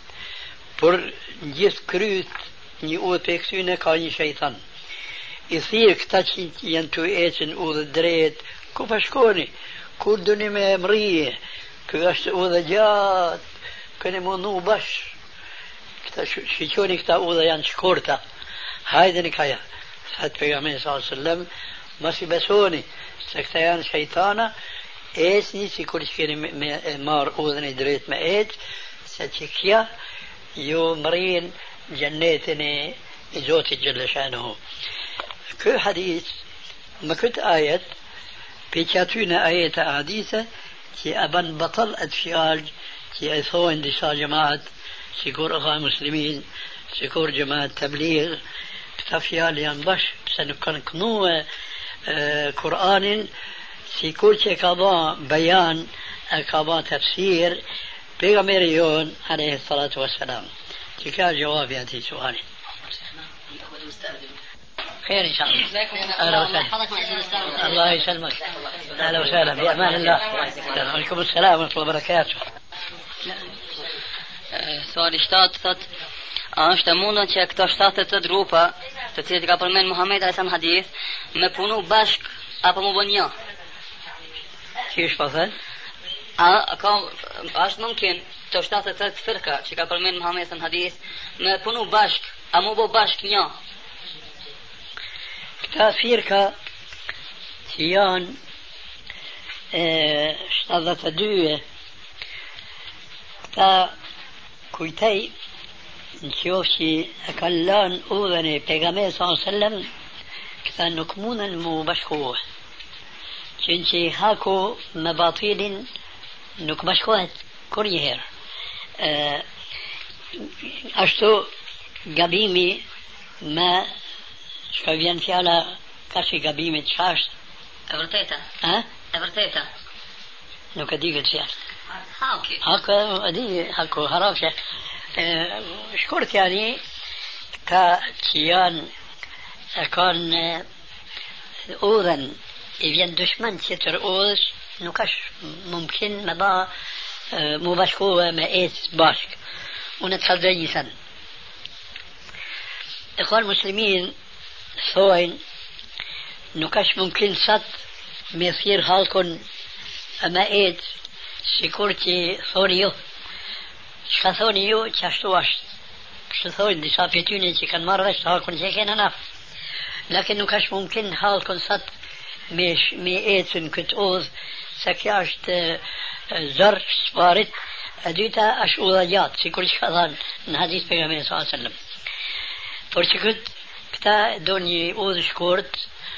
بر جيس كروت ني أود بيكسونا كاني شيطان يصير كتا ينتو ايتن أودا دريت كوفشكوني كودني ممريه كواشت أودا جات كني منو باش كتا شيشوني كتا أودا يان شكورتا هايدني كايا فهد پیغمبر صلى الله عليه وسلم مسي بسوني سكتيان شيطانا ايسني سيكون شكيني مار اوذني دريت ما ايت ستكيا يو مرين جنيتني زوتي جل شانه كل حديث ما كنت آية بيشاتونا آية حديثة كي أبن بطل أدفيال كي أثوين ديسا جماعة سيكور أخوة مسلمين سيكور جماعة تبليغ تفيال ينبش سنكون كنوة قرآن سيكور كابا بيان كابا تفسير بيغميريون عليه الصلاة والسلام تكا جواب هذه سؤالي خير إن شاء الله أهلا وسهلا الله يسلمك أهلا وسهلا بأمان الله عليكم السلام ورحمة الله وبركاته سؤال اشتاط A është e mundën që këto 78 grupa, të cilët ka përmend Muhamedi alayhi salam hadith, me punu bashk apo më bën një? Çish po thën? A ka është mundkin të 78 firka që ka përmend Muhamedi në hadith, me punu bashk, a më bë bashk një? Këta firka që janë 72 këta kujtej në qofë që e kanë lanë udhën e pejgamberit sallallahu alaihi wasallam, këta nuk mundën mu bashkohë. Që në që haku me batilin nuk bashkohet kur njëherë. Ashtu gabimi me shka vjen fjala ka që gabimit qashtë. E vërteta? E vërteta? Nuk e di këtë fjallë. Haki? E di, haku harafshe. Shkurt janë ka që janë e kanë udhen i vjen dushman tjetër udhës, nuk është mumkin me ba mu bashkohë me ecë bashk. Unë të kaldrej një thënë. Ikhwan muslimin thojnë nuk është mumkin sat me thirë halkun e me ecë sikur që thoni ju. Çka thoni ju që ashtu është. Kështu thojnë disa pjetyne që kanë marrë vesh të halkun që e kena na. Lakin nuk është mumkin halkun sat me ecën këtë udhë, se kja është zërë sparit, e dyta është udha gjatë, sikur që ka thanë në hadith pejgamberi sallallahu alaihi wasallam. Por që këta do një udha shkurt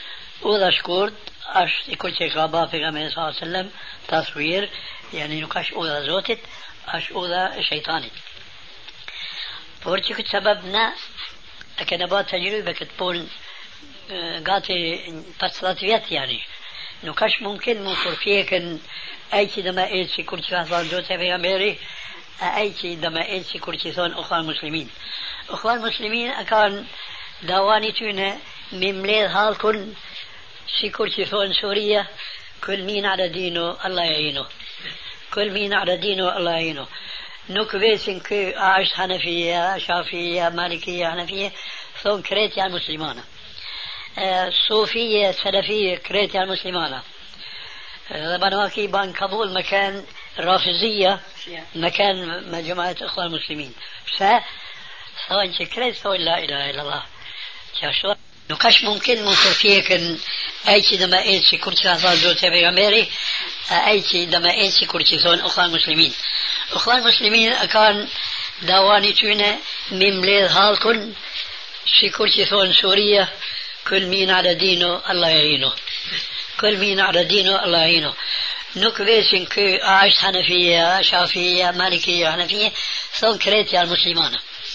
është sikur që ka ba pejgamberi sallallahu alaihi wasallam, tasvir, yani nuk është udha Zotit, është udha shejtanit. Por që këtë sebeb na e kena ba të gjrybe këtë punë gati 50 vjetë yani. Nuk është mumkin mu përpjekën ai që dhe me ecë si kur që ka thonë Zotë e pejgamberi, ai që dhe me ecë si kur që thonë ukhwan muslimin. Ukhwan muslimin e kanë dawani tyne me mledh halkun si kur që thonë Surija, kull min ala dinu Allah e inu. Kull min ala dinu Allah e inu. Nuk vesin kë a është Hanafija, Shafija, Malikija, Hanafija, thonë kreti janë muslimana. صوفية سلفية كريتي المسلمانة بنواكي بان كابول مكان رافضية مكان جماعة إخوان المسلمين سواء كريت سواء لا إله إلا الله شو نقاش ممكن مصرفيك أي شيء دما أي شيء كرتي أصلا زوجة بيغميري أي شيء دما أي شيء كرتي سواء إخوان المسلمين إخوان المسلمين أكان داواني تونه ممليد هالكن شي كرتي سواء سوريا كل مين على دينه الله يعينه كل مين على دينه الله يعينه نك ويسن كي عايش حنفية شافية مالكية حنفية ثم كريتي المسلمانة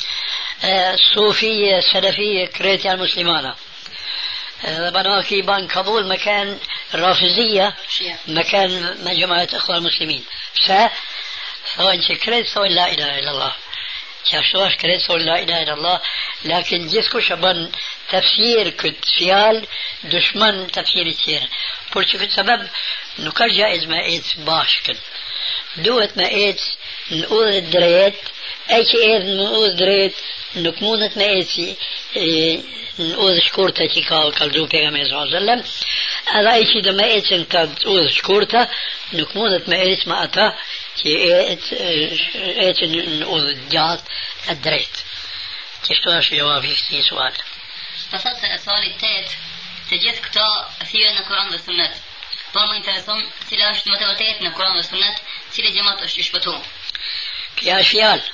صوفية سلفية كريتي المسلمانة بنواكي بان كابول مكان رافضية مكان جماعة إخوان المسلمين سواء كريت سواء لا إله إلا الله شاشواش كريت سواء لا إله إلا الله لكن جسكو شبان تفسير كت فيال دشمن تفسير كثير برشو كت سبب نكر جائز ما ايت باشكن دوت ما ايت نقول الدريت اي شيء ايت نقول دريت نكمونة ما ايت نقول شكورتا كي قال بيغامبر صلى الله عليه وسلم هذا اي شيء ما ايت نقول شكورتا نكمونة ما ايت ما اتا كي ايت نقول جات الدريت كيشتو është jawabi i këtij suali. Pasat se suali 8 të gjithë këto thyen në Kur'an dhe Sunet. Po më intereson cila është më të vërtetë në Kur'an dhe Sunet, cili xhamat është i shpëtuar. Kjo është fjalë.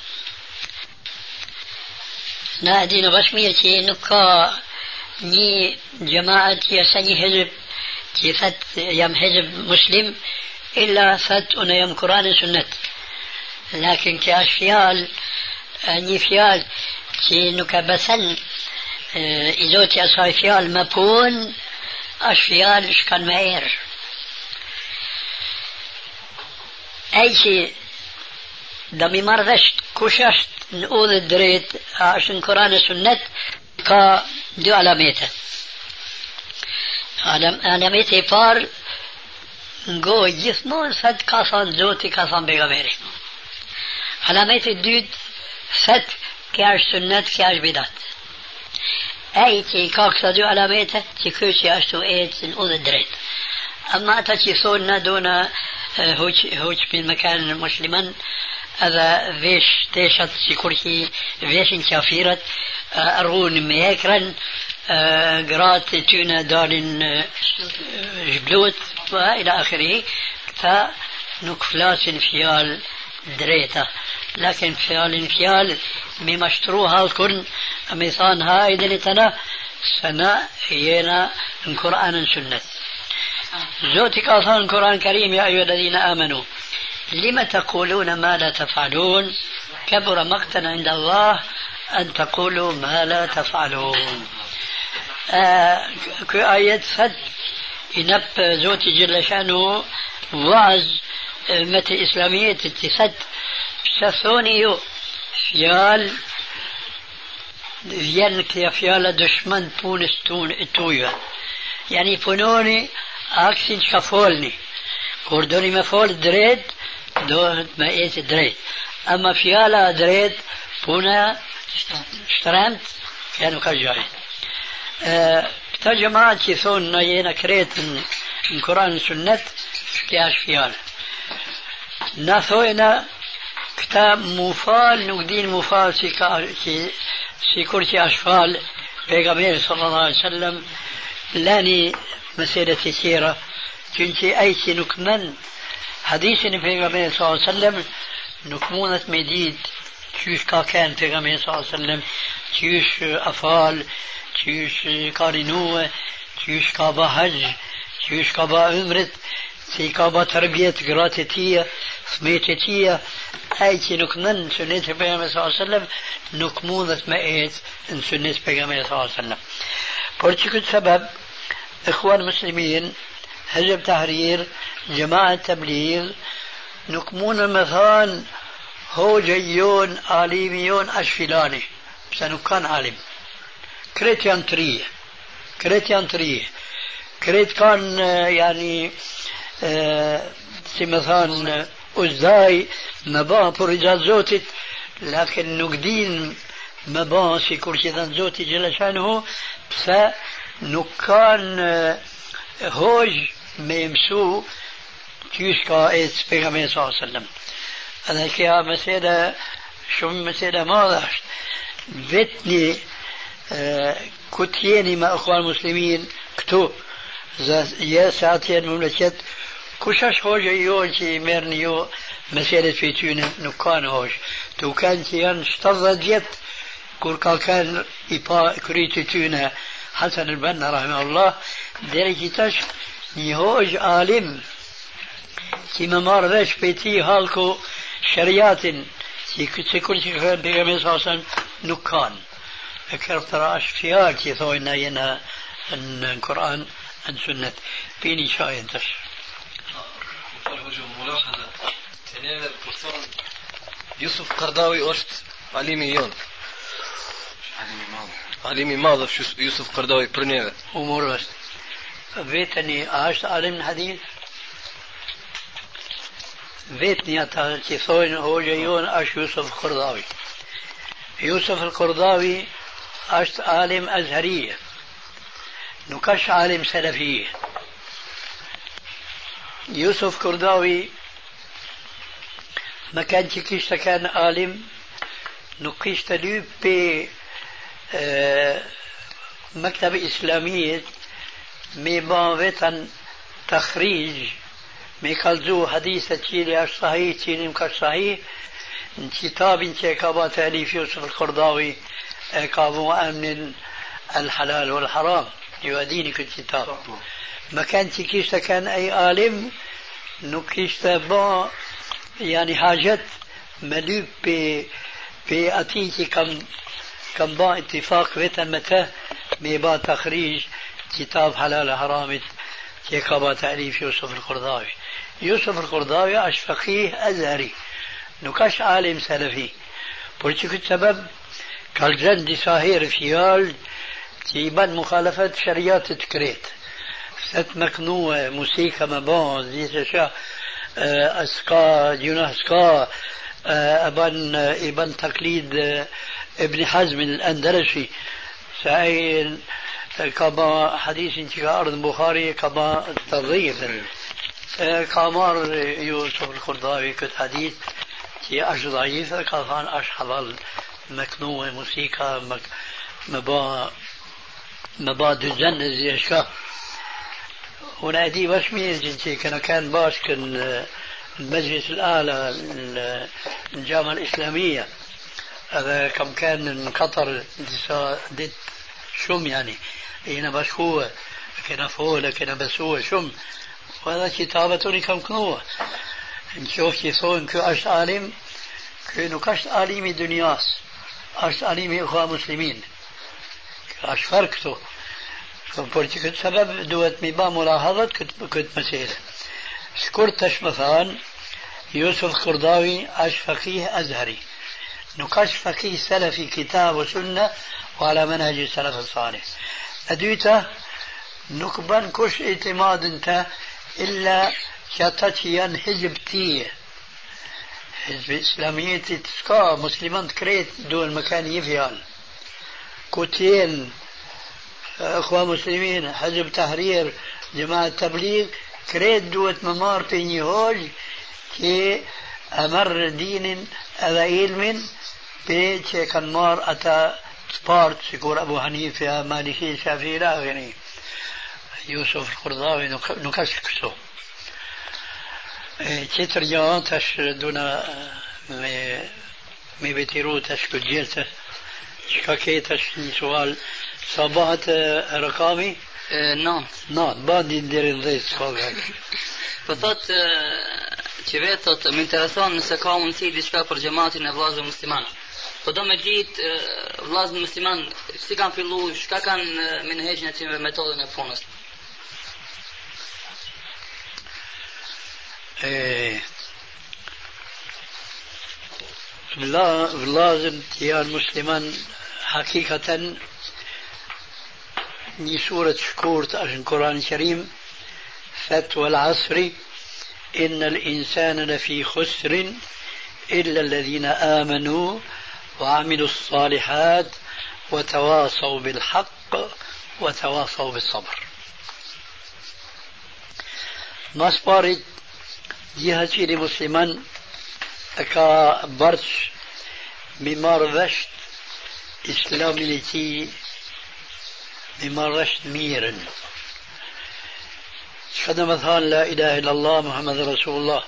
Na e dinë bashkë mirë që nuk ka një xhamat që është një hizb që thot jam hizb muslim illa thot unë jam Kur'an dhe Sunet. Lakin kjo është fjalë një fjalë që nuk e beson i Zoti asaj fjalë më punë është fjalë shkan më erë. Ai që do mi marrë vesh kush është në udhë drejt, a është në Kur'an e Sunnet, ka dy alamete. Alamete i parë ngoj gjithmonë thët ka thënë Zoti, ka thënë pejgamberi. Alamete i dytë thët كاش سنة كاش بدعة أي كاكسا جو علامته تكوشي أشتو إيت الأذن دريت أما تشيثون دون هوش من مكان مسلما هذا فيش تيشت سيكورتي فيش كافيرت أرون ميكرا قرات تينا دارن جبلوت وإلى آخره فنكفلاس فيال دريتا لكن فيال ممشتروها الكن ميثان هاي دلتنا سنة هينا القرآن سنة زوتك أصلا القرآن الكريم يا أيها الذين آمنوا لم تقولون ما لا تفعلون كبر مقتا عند الله أن تقولوا ما لا تفعلون كآية فد ينب زوتي جل شأنه وعظ متى إسلامية تتفد شثوني فيال ينك يا فيال دشمن تونس تويا يعني فنوني أكسين شفولني كوردوني مفول دريد دو ما إيت دريد أما فيالا دريد بونا اشترمت كانوا كجاي تا جماعة كيثون ناينا كريت من القرآن السنة كياش فيالا ناثوينا كتاب مفال نقدين مفال سيكورتي أشفال بيغمير صلى الله عليه وسلم لاني مسيرة سيرة كنتي أيتي نكمن حديث بيغمير صلى الله عليه وسلم نكمونة مديد تيوش كان بيغمير صلى الله عليه وسلم تيوش أفال تيوش كارينوة تيوش كابا حج تيوش كابا عمرت تي كابا تربية قراتتية سميتتية أيتي نكمن سنة بيغمير صلى الله عليه وسلم نكمونة مئات سنة بيغمير صلى الله عليه وسلم برشكت سبب إخوان مسلمين حزب تحرير جماعة تبليغ نكمون مثلا هو جيون عالميون أشفلاني سنكان عالم كريتيان تريه كريت كان يعني مثلا أزاي مبا برجال زوتت لكن نقدين مبا سيكور شيطان زوتي جل شانه فنكان هوج ميمسو تيشكا ايت بيغمين صلى الله عليه وسلم أنا كيا مسيدة شو مسيدة ماذا بيتني كتيني مع أخوان المسلمين كتو يا ساعتين مملكت كشاش هوج يوم شي ميرنيو مسيدة في تونة نكان هوج تو كان تيان اشترط جت كل كان إبا كريت تونة حسن البنا رحمه الله درجتش نهوج عالم كما مارش بيتي هالكو شريات كل شيء بيغمي صلى الله عليه وسلم نكان أكرت راش فيها كي ثوينا ينا القرآن عن سنة بيني شاين تش ملاحظة يوسف قرداوي أشت عليميون عليمي ماضي يوسف قرداوي برنيفة أمور بس بيتني عاشت عالم الحديث بيتني أتاكيثون هو جيون أش يوسف القرضاوي يوسف القرضاوي أشت عالم أزهرية نكش عالم سلفية يوسف القرضاوي ما كان تكيشت كان عالم نكيشت لي ب مكتب إسلامية مباوة تخريج ميكالزو حديثة تشيلي أش صحيح تشيلي مكش صحيح كتاب انتي كابا تأليف يوسف القرضاوي كابو أمن الحلال والحرام يوديني كتاب ما كان تكيشت كان أي عالم نكيشت با يعني حاجت ملوب بأتيتي كم با اتفاق ويتن متى ميبا تخريج كتاب حلال حرام كابا تأليف يوسف القرضاوي يوسف القرضاوي أش فقيه أزهري نكاش عالم سلفي برشكت سبب كالجن دي ساهر فيال تيبان مخالفة شريعة تكريت ست مكنوة موسيقى مبان زي شا اسكا جونا اسكا ابان تقليد ابن حزم الأندلسي سأين كما حديث انتقاء أرض البخاري كما تضيف كامار يوسف القرضاوي كت حديث تي أش ضعيفة كفان أش حضل مكنوة موسيقى مبا دجن زي أشكا هنا دي باش مين جنتي كان باش كان المجلس الأعلى الجامعة الإسلامية هذا كم كان من قطر ديت شم يعني هنا باش هو كنا فوق كنا بس هو شم وهذا كتابة كم كنوه نشوف كيفون كو أشت عالم كأنه كشت عالمي دنياس أشت عالمي أخوة مسلمين أش فرقته فبرتي كنت سبب دوت مبا ملاحظة كنت مسيرة شكرتش مثلا يوسف القرضاوي أش فقيه أزهري نقاش فقيه سلفي كتاب وسنة وعلى منهج السلف الصالح أدويته نقبان كش اعتماد انت إلا شاتتيان حزبتية حزب إسلامية تسكا مسلمان كريت دول مكان يفعل كوتين أخوة مسلمين حزب تحرير جماعة تبليغ كريت دوت ممار بيني هوج كي أمر دين أذا علم بيتي كان مار أتا سبارت سيكور أبو حنيفة مالكي شافعي لا غني يوسف القرضاوي نكشكسو تشتر جوان تش دونا مي بتيرو تش كجيلته شكاكي تش سؤال صباحت رقامي نعم بعد يدير الضيس خالص فطت që vetë më intereson nëse ka mundësi diçka për xhamatin e vëllezërve musliman. Po do me ditë vëllezërit musliman si kanë filluar, çka kanë menhexhin e tyre, metodën e punës. لازم يا المسلمان حقيقة ني سورة شكورت عشان القرآن الكريم فتوى العصر إن الإنسان لفي خسر إلا الذين آمنوا وعملوا الصالحات وتواصوا بالحق وتواصوا بالصبر. ما سبارت جهتي لمسلمان أكا برش ممار رشد إسلامي لتي ممار رشد ميرا شهد مثلا لا إله إلا الله محمد رسول الله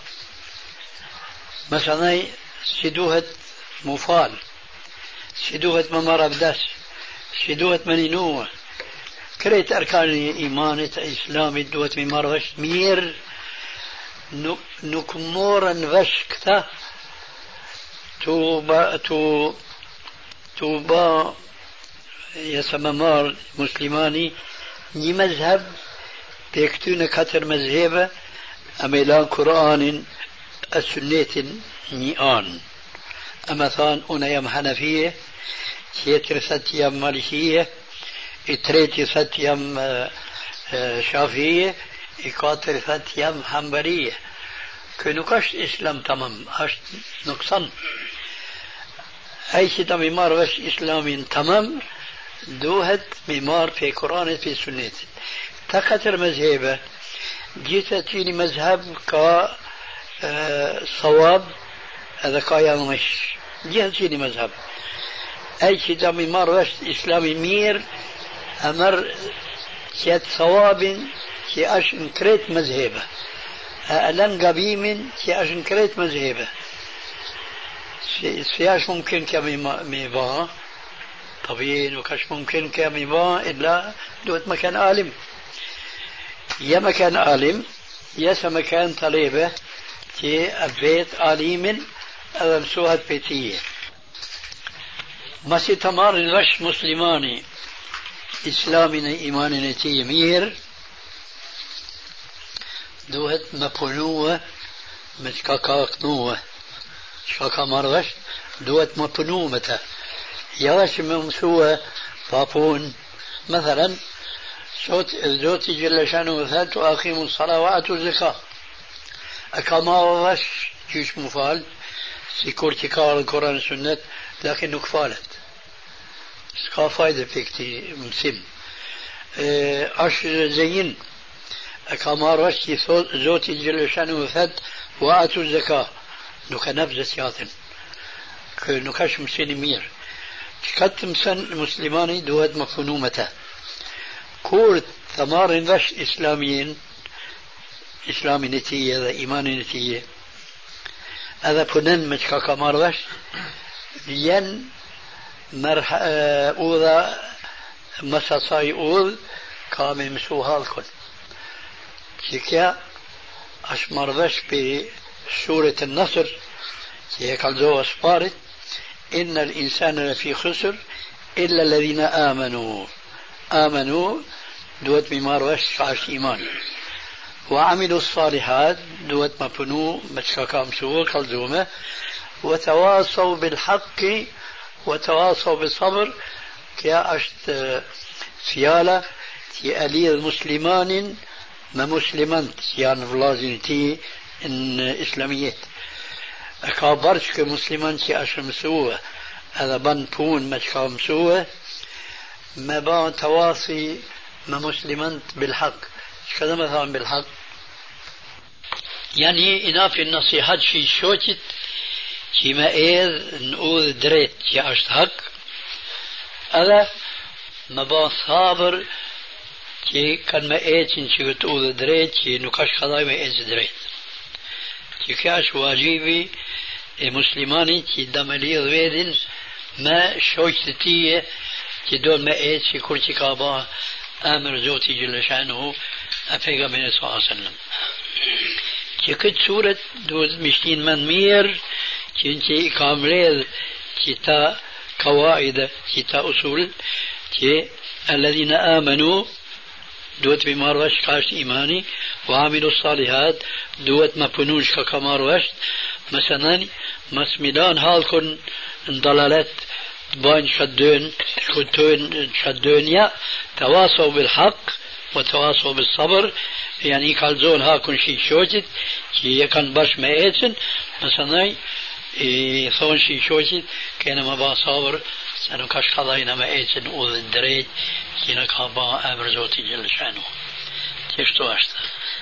مثلا سدوهة مفال سدوهة ممار أبداس سدوهة منينوة كريت أركان إيمان إسلام دوت ممار رشد مير نكمورا وشكتا توبا يسممار مسلماني ني مذهب بيكتون كتر مذهبة أميلان قرآن السنة نيان أما ثان أنا يم حنفية تيتر ست يم مالكية اتريتي ست يم شافية إكاتر ست يم حنبلية كنوكاش إسلام تمام هاش نقصان أي شيء ممار وش إسلام تمام دوهت ممار في قرآن في سنة تكتر مذهبة جيتتيني مذهب كا صواب هذا كايا مش جيتتيني مذهب أي شيء ممار وش إسلامي مير أمر كيت صواب كي أشن كريت مذهبة ألن قبيم كي أشن كريت مذهبة سياش ممكن كميبا طبيعي وكاش ممكن كميبا إلا دوت مكان عالم يا مكان عالم يا مكان طليبة كي أبيت عالم أو سوهد بيتية ما تمار الوش مسلماني إسلامنا إيماننا تيمير دوهت مبنوة متكاكاكنوة شاكا مرغش دوت مبنومة يواش ممسوة بابون مثلا زوتي جل شانه مثال تؤقيموا الصلاة وآتوا الزكاة أكما وغش جيش مفال سيكورتي كار القرآن السنة لكنه كفالت ka fajde për këti mësim. Është zëjin, e ka marrë është që thot, Zoti Gjeleshanu më thëtë, wa atu zeka, nuk e nëpë zëtjatin. Kë nuk është mësini mirë. Që ka të mësën muslimani duhet më punu me ta. Kur të marrin vesh islamin e tije dhe imanin e tije, edhe punen me që ka marrë vesh, vjen udha mësë asaj udh ka me mësu halkun. Që kja është marrë vesh për suret e nësër, që e kalzohë së parit, إن الإنسان لفي خسر إلا الذين آمنوا دوت ممار وش عاش إيمان وعملوا الصالحات دوت مبنو متشاكام سوء كالزومة وتواصوا بالحق وتواصوا بالصبر كيا أشت فيالا تي ألي المسلمان ما مسلمان يعني فلازم تي إن إسلاميات ka barç kë musliman që është mësue edhe ban punë me që ka mësue me ba të wasi me muslimant bilhaq që ka dhe me thamë bilhaq janë i napin nasihat që i shoqit që me edh në udhë drejt që është hak edhe me ba sabër që kanë me eqin që këtë udhë drejt që nuk është kadaj me eqë drejt që kja është wajibi e muslimani që da me lidh vedin me shoqët e tije që do me eqë që kur që ka ba emër Zoti Gjeleshanu e pejgamberi sallallahu alaihi wasallam. Që këtë suret duhet me shtin më mirë që i ka mledh që ta kawaida që ta usul që alladhina amanu دوت بمار وش كاش إيماني وعملوا الصالحات دوت ما بنوش كمار وش مثلا مسمدان هالكن ضلالات بان شدون يا تواصوا بالحق وتواصوا بالصبر يعني كالزون هاكن شي شوجت كي كان باش ما ايتن مثلا ثون شي شوجت كان ما با صبر سنو كاش خضاينا ما ايتن اوذ الدريج كينا كابا امر زوتي جل شانو كيشتو اشتا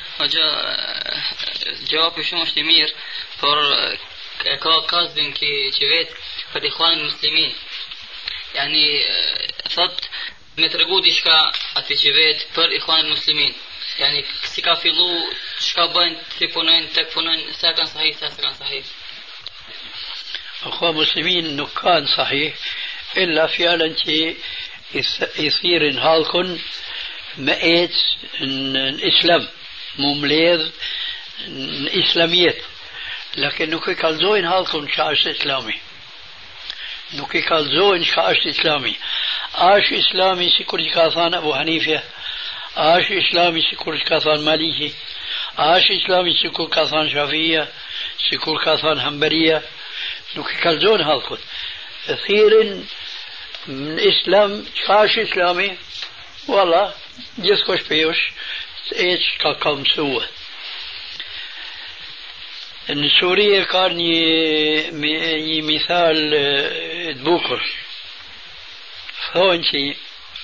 جواب shumë është i mirë, por ka kasdin që vetë për ikhwan muslimin. Yani thot me tregu diçka aty që vetë për ikhwan muslimin. Yani si ka fillu, çka bëjnë, si punojnë, tek punojnë, sa kanë sahih, sa kanë sahih. Ikhwan muslimin nuk kanë sahih illa fjalën që i thirin halkun me ecë në islam. ممليذ إسلاميات لكن نوكي كالزوين هالكم شاش إسلامي نوكي كالزوين شاش إسلامي آش إسلامي سيكور كاثان أبو حنيفة آش إسلامي سيكور كاثان مالكي آش إسلامي سيكور كاثان شافعية سيكور كاثان حنبلية نوكي كالزوين هالكم كثير من إسلام شاش إسلامي والله جسكوش بيوش ايش ka mësue. Në Suri ka një mithal të bukur. Thonë që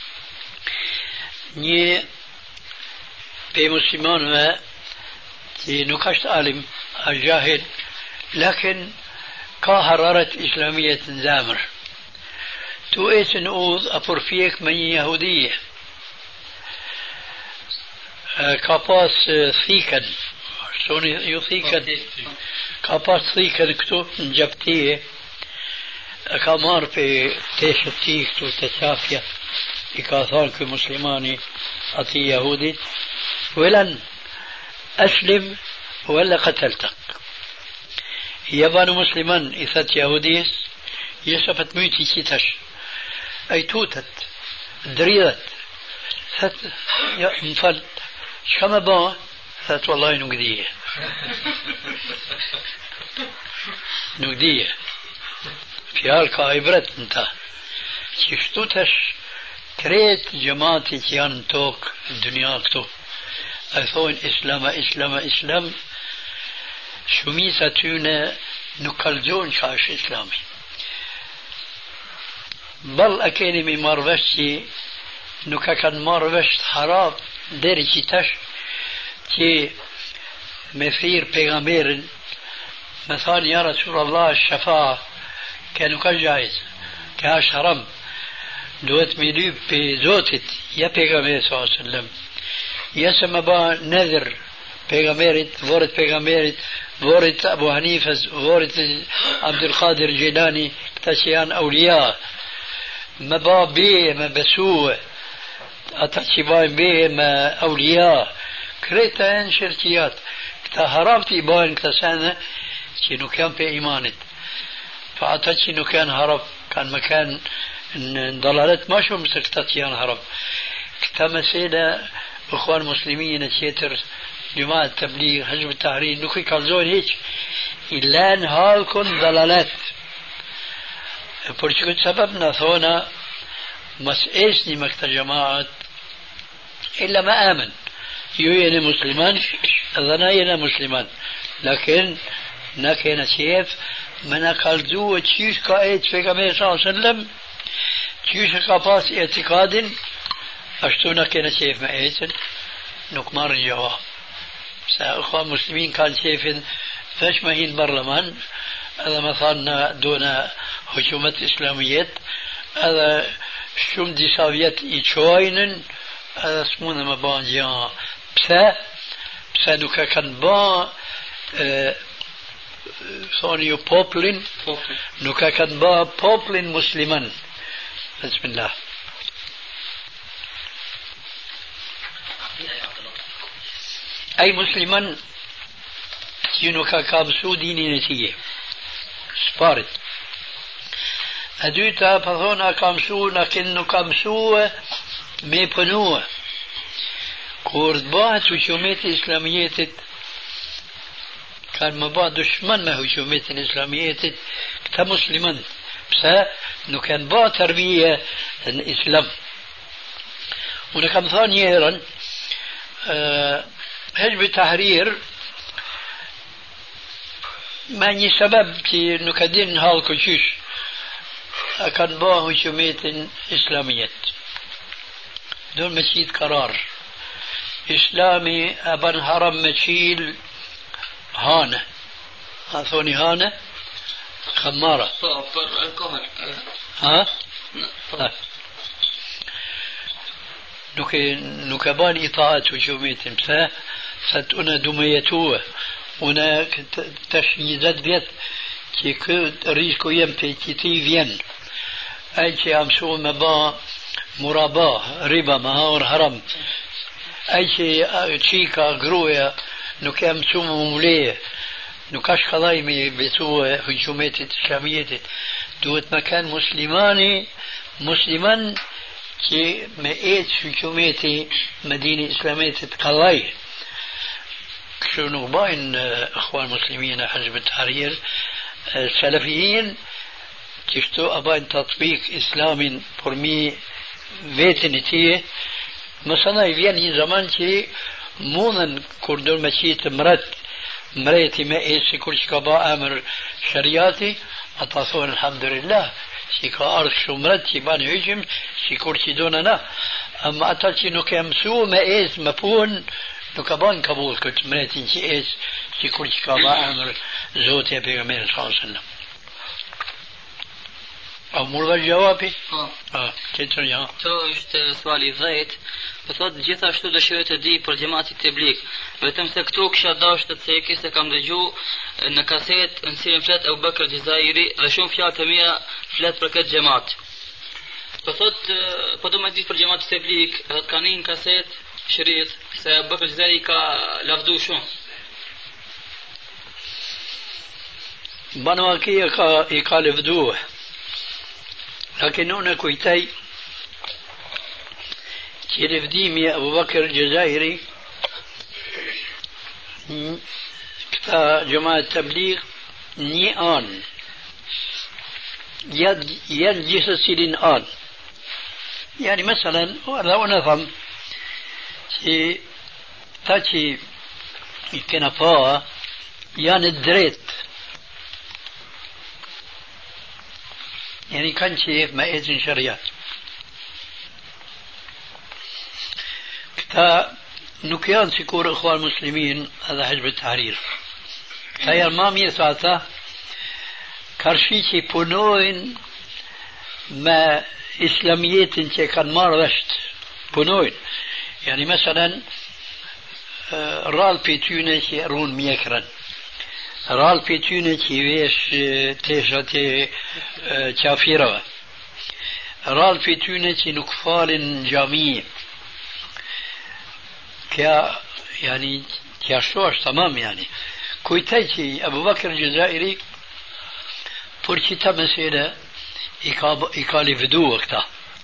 një pe muslimanëve që nuk është alim, është jahil, lakin ka hararet islamijet në zemër. Tu ecën udh apo fjek me një jahudije. Ka pas thikën, soni ju thikën, ka pas thikën këtu në gjaptije, ka marrë pe teshët ti këtu të qafja, i ka thonë këj muslimani ati jahudit, velan aslim, vela qataltak. Jabanu musliman i thët jahudis, jesë për të myti qitash, a i tutët, dridhet, thët, ja, më falë, شكما با ثات والله نقديه نقديه في هالك عبرت انت شفتوتش كريت جماعتي كيان توك الدنيا كتو اثون اسلام شميسة تونه نكالزون شاش اسلامي بل أكيني من مرفشتي نكا كان مرفشت حرام ديري كي تش كي مفير بيغامير مثلا يا رسول الله الشفاعة كانوا كجائز كاش حرام دوت ميلوب بزوتت يا بيغامير صلى الله عليه وسلم يا سمبا نذر بيغاميرت ورد بيغاميرت ورد أبو حنيفة ورد عبد القادر الجيلاني تشيان أولياء ما با بيه ما بسوء أتشباين بيه ما أولياء كريتا شركيات كتا هربتي باين كتا سنة كينو كان في إيمانت فأعتقد إنه كان هرب كان مكان ضلالت ما شو مسكتاتيان هرب كتا مسيلة أخوان مسلمين تيتر جماعة التبليغ حزب التحرير نكي كالزون هيك إلا هالكن ضلالات برشكت سببنا ثونا مسئسني مكتا جماعة إلا ما آمن يوين مسلمان ظناينا مسلمان لكن نكينا شيف من كالزو تشيش كايت في كمية صلى الله عليه وسلم تشيش كاباس اعتقاد أشتو نكينا شيف ما ايتن نكمار الجواب أخوان مسلمين كان شايفين فاش ما هي البرلمان هذا مثلا دون حكومة إسلامية هذا شوم دي سوفيت يتشوينن هذا اسمونه ما بانجيان بسا نوكا كان با ثانيو بوبلين نوكا كان با بوبلين مسلمان بسم الله أي مسلمان ينوكا كامسو ديني نتيجة سبارت أدوتا فثونا كامسو لكنو كامسو ميبنوه كورد باعت وشوميت إسلامية كان مبا دشمن ما هجوميت الإسلامية كمسلمان بس إنه كان با تربية الإسلام ونكم ثانيا حزب التحرير ماني سبب كي إنه كدين هالكوشيش كان با هجوميت إسلامية دون مشيد قرار إسلامي أبن هرم مشيل هانة هاثوني هانة خمارة ها نكبان إطاعت وشوميت مسا ستؤنا دميتوه هناك تشنيزات بيت كي ريسكو يمتي كي فين أي كي أمسو مبا مرابا ربا مهار هرم أي شيء تشيكا قرويا نكام سومو موليه نكاش خلايمي بسوء هجومات الإسلامية دوت مكان مسلمان كي مئات هجومات مدينة إسلامية تقلاي شنو باين أخوان مسلمين حزب التحرير السلفيين كيفتو أباين تطبيق إسلامي فرمي فيتنتيه مثلا يفين زمان كي مونن كردون مشيت مريتي ما إيش كل شكابا أمر شرياتي أتصور الحمد لله شكا أرش مرتي بان يجم شكور شدوننا أما أتالشي نكام سو ما إيش مفون نكابان قبول كنت مريتي شي إيش شكور شكابا أمر زوتي بيغمير صلى الله عليه وسلم أو مرضى جوابي كيتر يا تو është suali 10 po thot gjithashtu dëshiroj të di për xhamatin teblik vetëm se këtu kisha dashur të ceki se kam dëgjuar në kaset në cilën flet Abu Bakr Jazairi dhe shumë fjalë të mira flet për këtë xhamat po thot po do më di për xhamatin teblik do të kanë një kaset shërit se Abu Bakr Jazairi ka lavdu shumë Banwakia i ka lavduar لكن هنا كويتاي كيرف ديمي أبو بكر الجزائري كتا جماعة تبليغ نيان يد جسسين آن يعني مثلا لو نظم كي تاتي كنفا يعني الدريت يعني كان شيء ما إذن شريات كتا نكيان سيكور إخوان المسلمين هذا حزب التحرير هيا المامية ساعتا كارشيتي بونوين ما إسلاميات انت كان مارشت بونوين يعني مثلا رال بيتونة رون ميكرن رال بيتونة ويش تيشة كافيرة رال بيتونة نكفال جامية كا يعني كاشوش تمام يعني كويتايتي أبو بكر الجزائري فرشتا مسيرة إيقالي فدو وقتا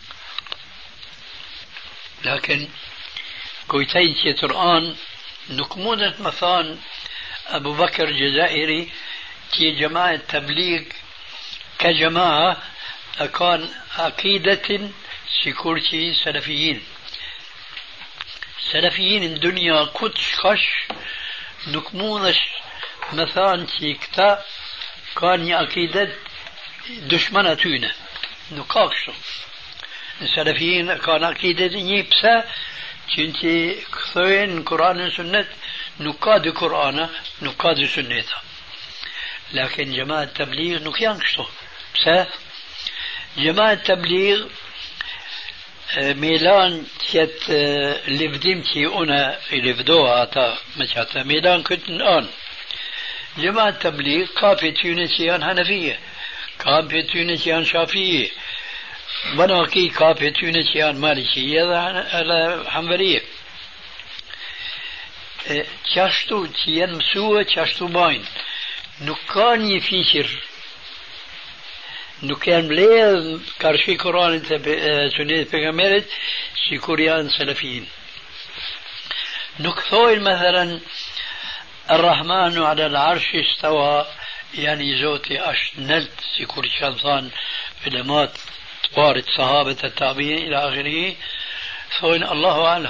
لكن كويتايتي ترآن نكمونة مثلا أبو بكر الجزائري كي جماعة تبليغ كجماعة كان عقيدة سيكورتي سلفيين الدنيا كتش خش نكمونش مثلا تيكتا كان عقيدة دشمنة تونه نكاكشو السلفيين كان عقيدة نيبسا كنتي كثوين قرآن وسنة نكاد قرآن نكاد سنة لكن جماعة التبليغ نكيانكشتو بسا جماعة التبليغ ميلان كت لفديمتي أنا لفدوها تا مشاتا ميلان كنت الآن جماعة التبليغ كافي تونسيان هنفية كافي تونسيان شافية بناكي كافي تونسيان مالكية على حنبلية تشاشتو تيان مسوة تشاشتو باين نكان يفيشر نكان مليل كارشي قرآن سنة بيغميرت سيكوريان سلفيين نكثوين مثلا الرحمن على العرش استوى يعني زوتي أشنلت سيكوري شانثان علمات طوارت صحابة التابعين إلى آخره ثوين الله أعلم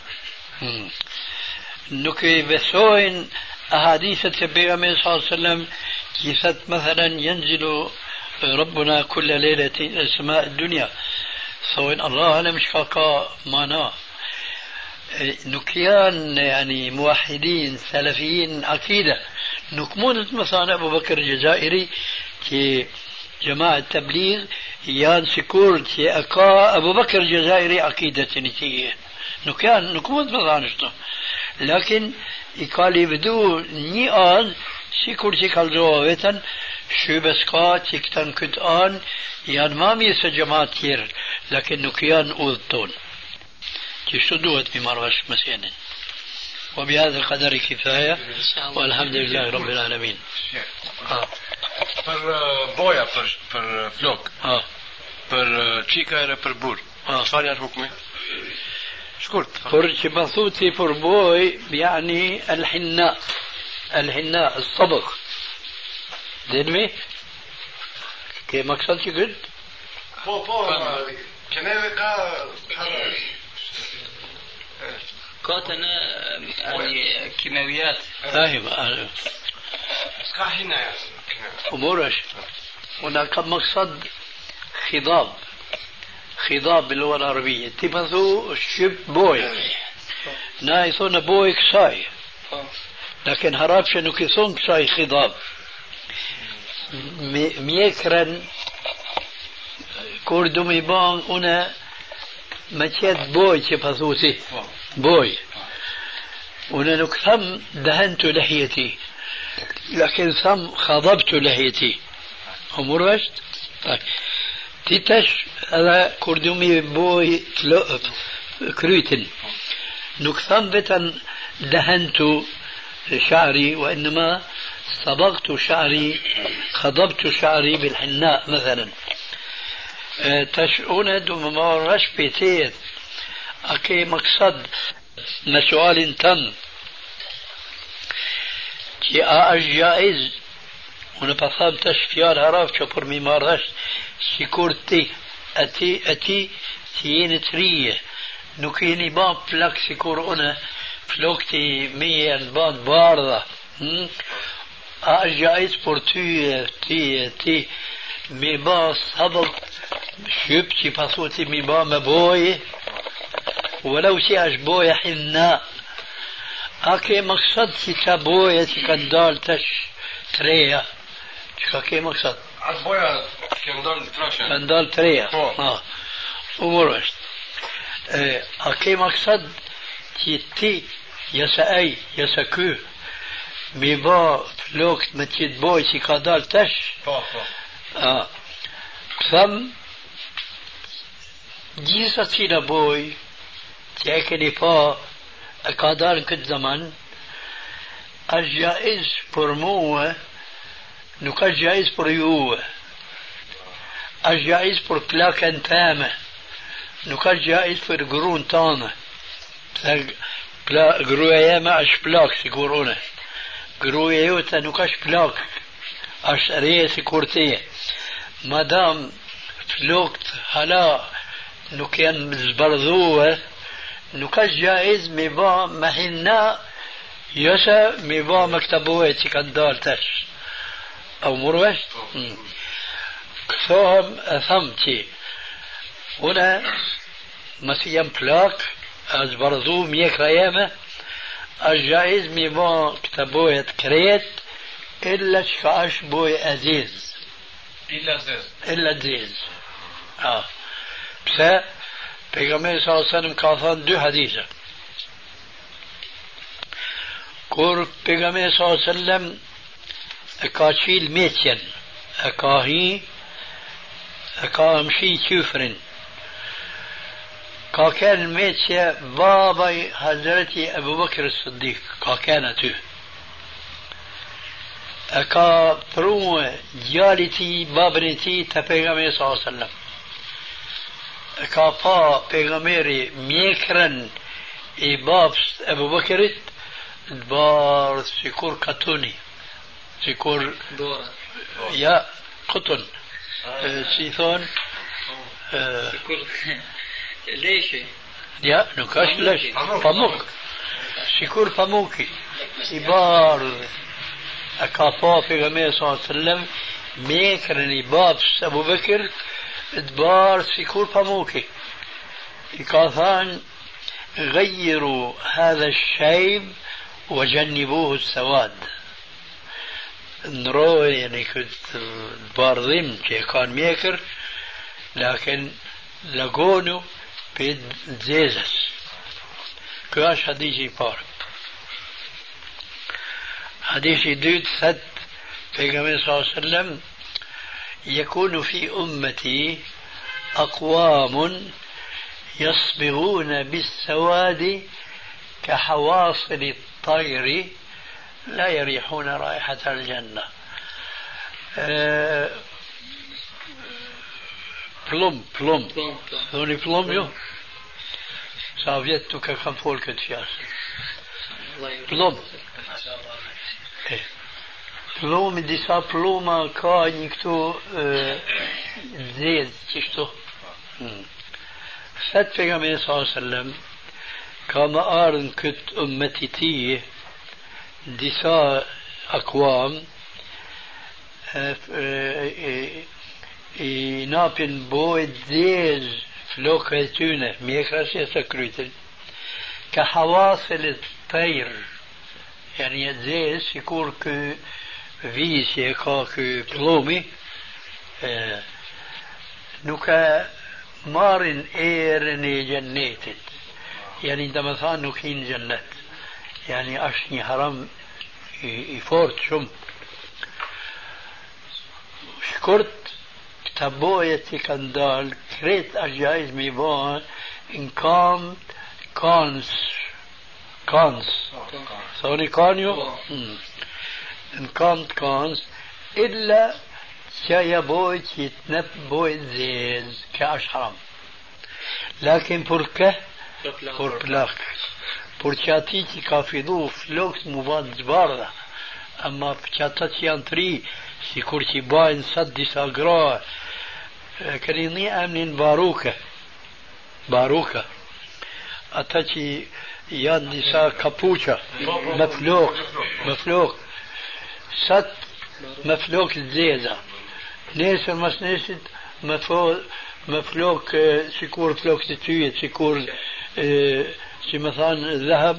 نكي بثوين أحاديث النبي صلى الله عليه وسلم كيفت مثلا ينزل ربنا كل ليلة إلى سماء الدنيا ثوين الله أعلم شفاقا مانا نكيان يعني موحدين سلفيين عقيدة نكمون مثلا أبو بكر الجزائري كي جماعة تبليغ يان سكور كي أكا أبو بكر الجزائري عقيدة نتيجة نكيان نكمون مثلا لكن يقالي بدو نيان سكور كي كالزوابتا شو بس كات يكتن كتان يان ما ميس جماعة كير لكن نكيان أوذتون تشتدوت بمرغش مسينا وبهذا القدر كفاية والحمد لله رب العالمين per boja për flok për qika e për bur çfarë janë hukmi shkurt për që më thuti për boj يعني الحناء الصبغ دنمي كي مقصد شي قلت كناوي كاتنا يعني كيماويات فاهم أمورش هناك مقصد خضاب باللغة العربية تبثو شب بوي نايثون بوي كساي لكن هراب شنو كيثون كساي خضاب ميكرن كوردومي بان أنا مشيت بوي تبثوتي بوي أنا نكثم دهنت لحيتي لكن ثم خضبت لحيتي أمور رشد تيتش هذا كردومي بوي كريتن نكثم بتن دهنت شعري وإنما صبغت شعري خضبت شعري بالحناء مثلا تشعون دمار رش بيتيت أكي مقصد مسؤال تم كي جائز ونبثام تشفيال هراف شبر ميمارش سيكورتي أتي تيين تريه نكيني بان بلاك سيكور أنا فلوكتي ميان بان باردة جائز بور تي mi ba sabër shqyp që i pasuti mi ba me boje ولو që është boja hinna a ke mëksat që qa boje që ka ndalë tash treja që ka ke mëksat atë boja ke ndalë trashe ka ndalë treja umur është a ke mëksat që ti jasa aj jasa ky mi ba flokët me qitë boj që ka dalë tash këtham gjitha cila boj që e keni pa e ka dalë në këtë zaman është gjaiz për muë nuk është gjaiz për juë është gjaiz për plakën teme nuk është gjaiz për gruën tane gruja jeme është plak si kur une gruja jote nuk është plak është reje si kur teje madam flokët hala nuk janë zbardhue nuk është gjaiz me ba me hinna jose me ba me këta boje që kanë dalë tash a umurvesh këthohem e tham që une mësi jam plak a zbardhu mjekra jeme është gjaiz me ba këta boje të kret illa që ka është boje aziz illa aziz pse pejgamberi sallallahu alaihi wasallam ka thënë dy hadithe kur pejgamberi sallallahu alaihi wasallam e ka qil meqen e ka mshi qyfrin ka ken meqe babaj Hazreti Ebu Bekr Siddiq ka ken aty e ka pruë djali ti babën e ti të pejgamberi sallallahu alaihi wasallam e ka pa pejgamberi mjekrën i babës Ebu Bekrit të barë sikur katuni sikur ja kutun si thonë sikur leshe ja nuk është leshe pamuk sikur pamuki i barë e ka pa pejgamberi sallallahu alaihi wasallam mjekrën i babës Ebu Bekr të barë sikur pamuki i ka thanë غيروا هذا الشيب وجنبوه السواد نروي يعني كنت بارضين كان ميكر لكن لقونه بيد زيزس كاش حديثي بار حديثي دوت ثد پیغمبر صلى الله عليه وسلم يكون في أمتي أقوام يصبغون بالسواد كحواصل الطير لا يريحون رائحة الجنة plum thoni plum jo sa vjet tu ka kam fol këtë fjalë plum disa pluma ka një këtu zez qështu Fat pejgamberi sallallahu alaihi wasallam ka më ardhën këtë ummeti tij disa akwam i napin bojë zez flokë e tyne mjekra që e së krytin ka hawasil tajr yani zez sikur kë vizje ka kë plumi nuk e marin erën e gjennetit yani dhe më thanë nuk hinë gjennet yani është një haram i fort shumë shkurt këta bojet i kanë dalë kret është gjaiz me i bëhen në kans thoni kan ju në kans illa شايا بوي يتنب بوي زيز كاش حرام لكن بركه بربلاك برشاتي كافيدو فلوكس مباد زبارة اما بشاتاتي انتري سيكورتي باين صدي ساقرا كريني امنين باروكا اتاتي يان ديسا كابوشا مفلوك صد مفلوك الزيزة nesër mas nesrit më flok sikur flok të tyjet, sikur si më thanë dhahab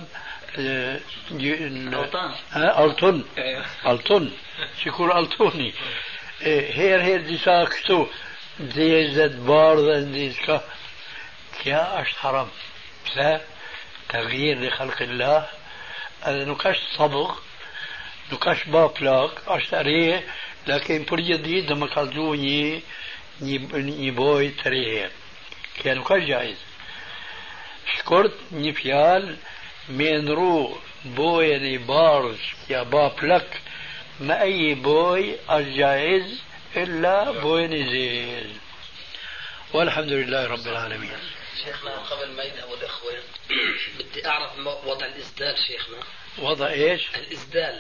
altun sikur altuni her disa kështu dezet bardhe diçka kja është haram pse تغيير لخلق الله هذا نكاش صبغ نكاش باplak është re lakin për një ditë do më kallëzu një boj të re kja nuk është gjaiz shkurt një fjalë me ndru bojën e bardh kja baplak me ayi boj është gjaiz illa bojën e zez والحمد لله رب العالمين. شيخنا قبل ما يذهبوا الإخوة بدي أعرف وضع الإسدال شيخنا. وضع إيش؟ الإسدال.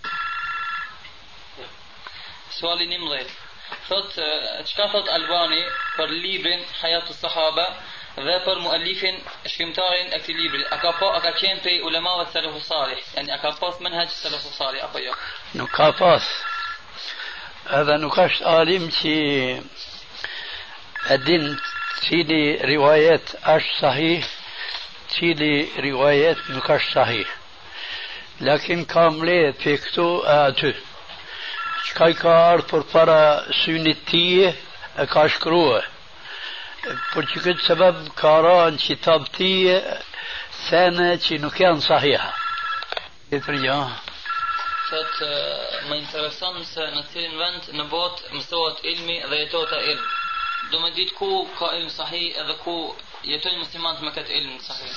سؤالي نمضي thot çka thot Albani për librin Hayatu Sahaba dhe për muallifin shkrimtarin e këtij libri a ka qenë prej ulemave salafu salih yani a ka pas menhaj salafu salih apo jo nuk ka pas edhe nuk është alim që edin cili rivajet është sahih cili rivajet nuk është sahih lakin ka mledh për këtu e aty çka I ka ardhur për para synit tije e ka shkrua për që këtë sebeb ka ranë kitab tije sene që nuk janë sahiha thot më intereson se në cilin vend në botë mësohet ilmi dhe jetohet ilm do më ditë ku ka ilm sahih edhe ku jetojnë muslimanët me këtë ilm sahih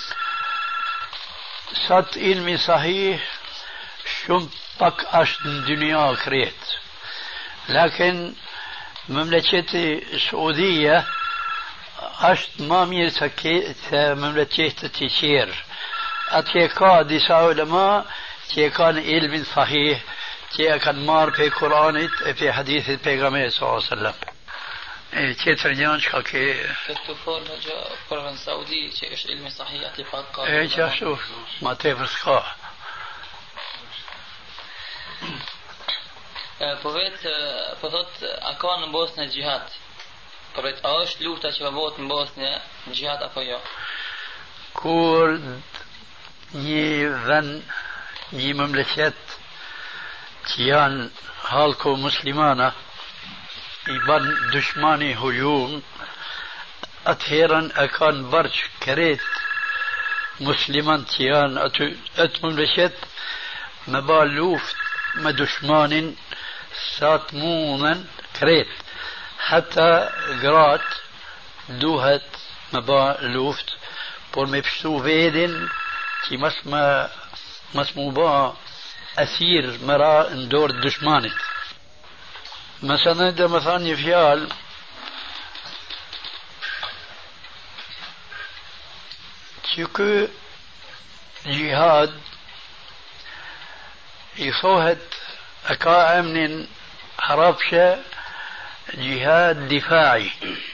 sot ilmi sahih shumë pak është në dynja kret lakin memleketi Saudia është ma mirë se memleketet e tjerë atje ka disa ulema që e kanë ilmin sahih që e kanë marrë pe Kuranit e pe hadithit pejgamberit sallallahu alaihi wasallam qëtër janë që ka ke këtë forë gjë për në Saudi që është ilmi sahih ati pak ka që ashtu ma tepër s'ka po vetë po thot a ka në Bosnë gjihad po vetë a është lufta që bëhet në Bosnë gjihad apo jo kur një vend një memleket që janë halko muslimana I ban dushmani hujum atëherën e kanë bërç kret musliman që janë atë memleket me ba luft me dushmanin sa të mundën kret hatta grat duhet me ba luft por me pështu vedin që mas mu ba asir me ra në dorë dushmanit مثلا ده مثلا يفعل تشكو جهاد يصوهد أكا من حرابشة جهاد دفاعي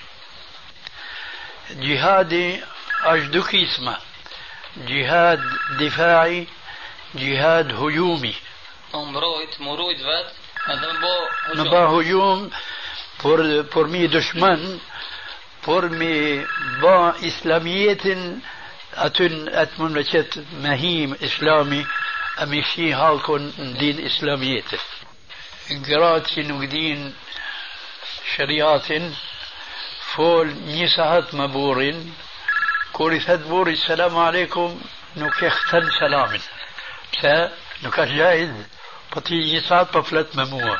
جهادي أجدك اسمه جهاد دفاعي جهاد هجومي مرويد vat në ba hujum por mi dëshman por mi ba islamijetin atën atë mëmleqet mahim islami a mi shi halkon në din islamijetit gratë që nuk din shëriatin fol një sahat më burin kur I thët buri selamu alaikum nuk e khten selamin pse nuk është gjaiz po ti një saat po flet me mua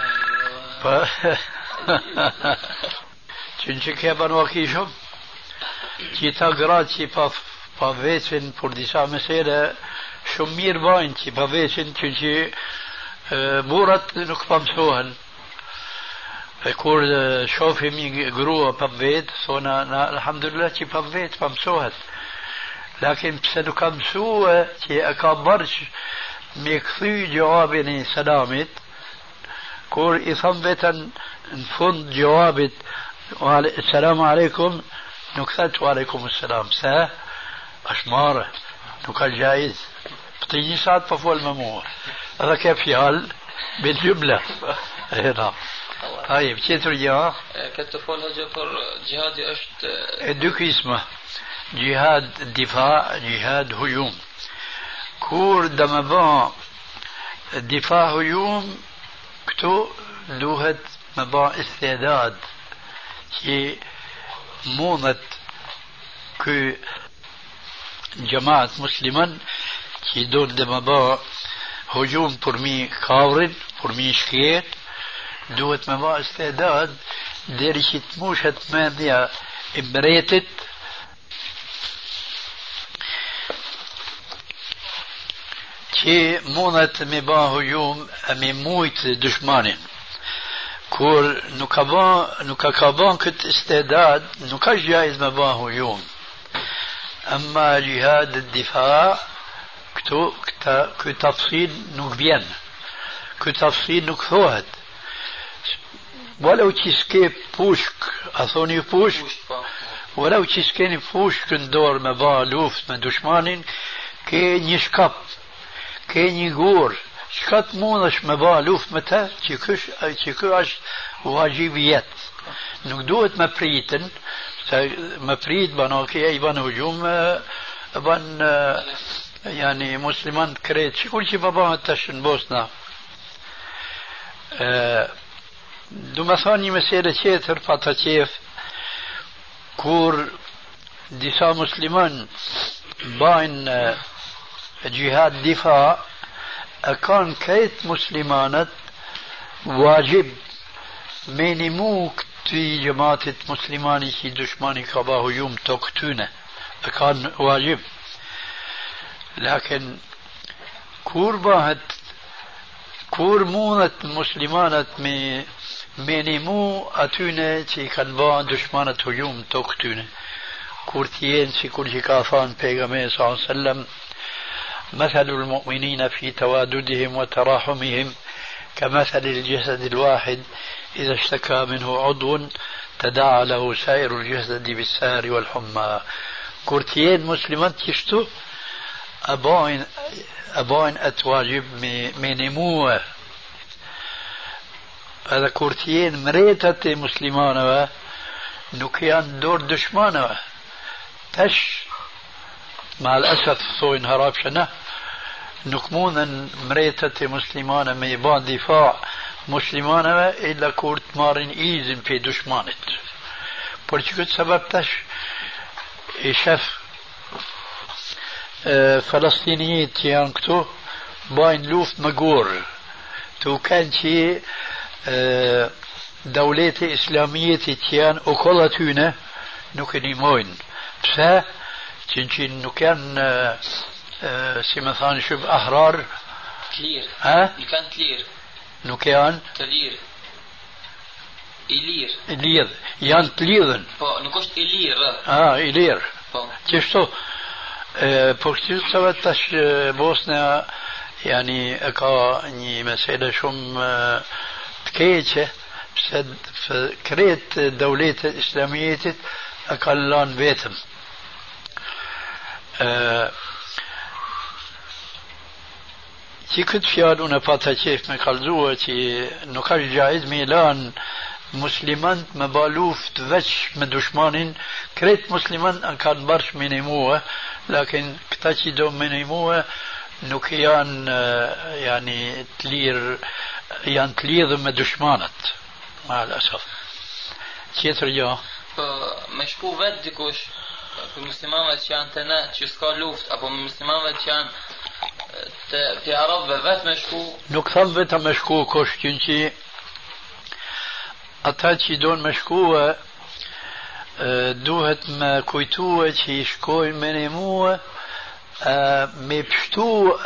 që ke banu akishëm që ta gratë që pa veçin për disa mesele shumë mirë bajnë që pa veçin që burat nuk pa mësohen e kur shofim një grua pa vetë thona alhamdulillah që pa vetë pa mësohet lakin pse nuk ka mësue që e ka bërç me këthy gjawabin I selamit kur I thëm vetën në fund gjawabit selamu alaikum nuk thët wa alaikum selam se është marë nuk është gjaiz për një saat për fol me mua edhe ke fjall bil jumla طيب كيف رجع؟ كنت فول هجا بر جهادي أشت دوك اسمه جهاد دفاع جهاد هجوم كور دمبان دفاع هجوم كتو دوهت مبا استعداد كي مونت كي جماعة مسلمان كي دور دمبا هجوم برمي كاورد برمي شكيت دوت مبا استعداد ديري كي تموشت مادية إبريتت كي مونت مبا هجوم أمي مويت دشمانين كور نكاكابان كت استعداد نكاش جايز مبا هجوم أما جهاد الدفاع كتفصيل نكبين كتفصيل نكثوهد ولو تشكي بوشك أثوني بوشك ولو تشكيني بوشك ندور مبا لوفت من دشمانين كي نشكب كي نيغور شكت مونش مبا لوفت متى تشكوش واجبيات نقدوت مبريتن مبريت بانوكي أي بان هجوم بان يعني مسلمان كريت كل شيء بابا تشن بوسنا دو مثاني مسيرة كيتر فاتا كيف كور ديسا مسلمان باين جهاد دفاع أكان كيت مسلمانت واجب مينموك في جماعة مسلماني كي دشماني كبا هجوم توقتونه أكان واجب لكن كور مونت مسلمانت مينمو أتونه كي كان با دشمانة هجوم توقتونه كورتيين سيكون شكافان بيغمي صلى الله عليه وسلم مثل المؤمنين في تواددهم وتراحمهم كمثل الجسد الواحد إذا اشتكى منه عضو تداعى له سائر الجسد بالسهر والحمى كورتيين مسلمات يشتو أبوين أتواجب مينموه هذا كورتيين مريتة مسلمان نكيان دور دشمان تش مع الأسف صوين هراب شنه نكمون مريتة مسلمان ميبان دفاع مسلمان إلا كورت مارن إيزن في دشمانت برشكت سبب تش شف فلسطينيين تيان كتو باين لوفت مقور تو كان شي دولة إسلامية تيان أكلتونه نكني موين بسا تنشين نكان سمثان شب أحرار تلير ها نكان تلير نكان تلير إلير إلير يان تليرن نكوش إلير إلير كيفتو بوكتير سبتش بوسنا يعني أكا مسألة شم تكيتش بسد كريت دولة إسلامية أكلان بيتم تي كنت فيالونا فاتا كيف مقالزوة تي نقاش جائز ميلان مسلمان مبالوف تفتش من دشمانين كريت مسلمان أكان برش منيموه لكن كتاتي دوم منيموه نكيان يعني تلير من دشمانت مع الأسف كيف رجع مشكو ودكوش المسلمان كان تنا تشسكا لوفت أبو المسلمان كان تعرف بفت مشكو نكثم بتا مشكو كوش كنتي أتاتي دون مشكوة دوهت ما كويتوة تي شكوي منيموة مبشتو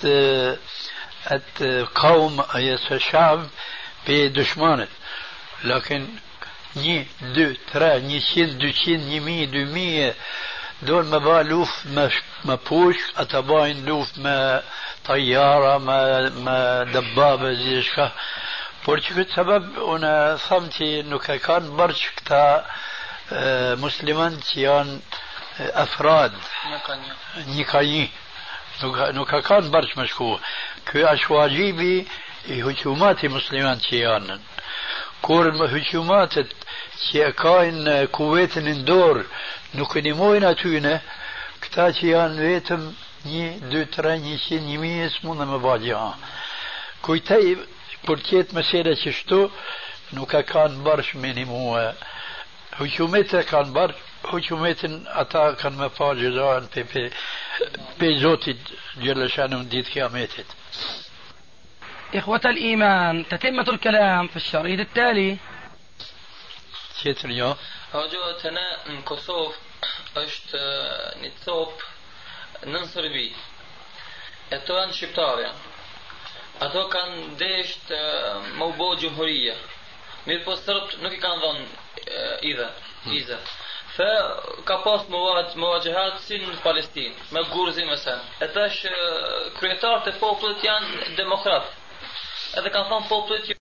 قوم الشعب بدشمانه لكن ني دو ترى ني سين دو سين ني مي دو مي دول ما بالوف ما بوش أتباين لوف ما طيارة ما دبابة زي شكا برشكت سبب أنا ثمتي إنه كان برشكتا مسلمان تيان أفراد نيكايي نوكا كان برش مشكو كي أشواجيبي هجومات مسلمان تيانا kur më hyqumatet që e kajnë Kuvetin në dorë nuk e nimojnë atyne, këta që janë vetëm 1, 2, 3, 100, 1000 s'mund dhe më bagja. Kujtaj, kur tjetë mësere që shtu, nuk e kanë bërsh minimue. Hukumetet e kanë bërsh, hukumetin ata kanë me pa gjëzajnë pe Zotit Gjellëshanu në ditë kiametit. إخوة الإيمان تتمة الكلام في الشريط التالي. Tjetër jo. Hoxha të ne në Kosovë është një copë nën Serbi. E to janë shqiptarja. Ato kanë desht më u bo gjumhuria. Mirë po sërbët nuk I kanë dhonë iza. Fe ka pas më vajgjehat si në Palestinë, me gurzi me sen. E tash kryetarët e popullit janë demokratë. Edhe kanë thonë popullit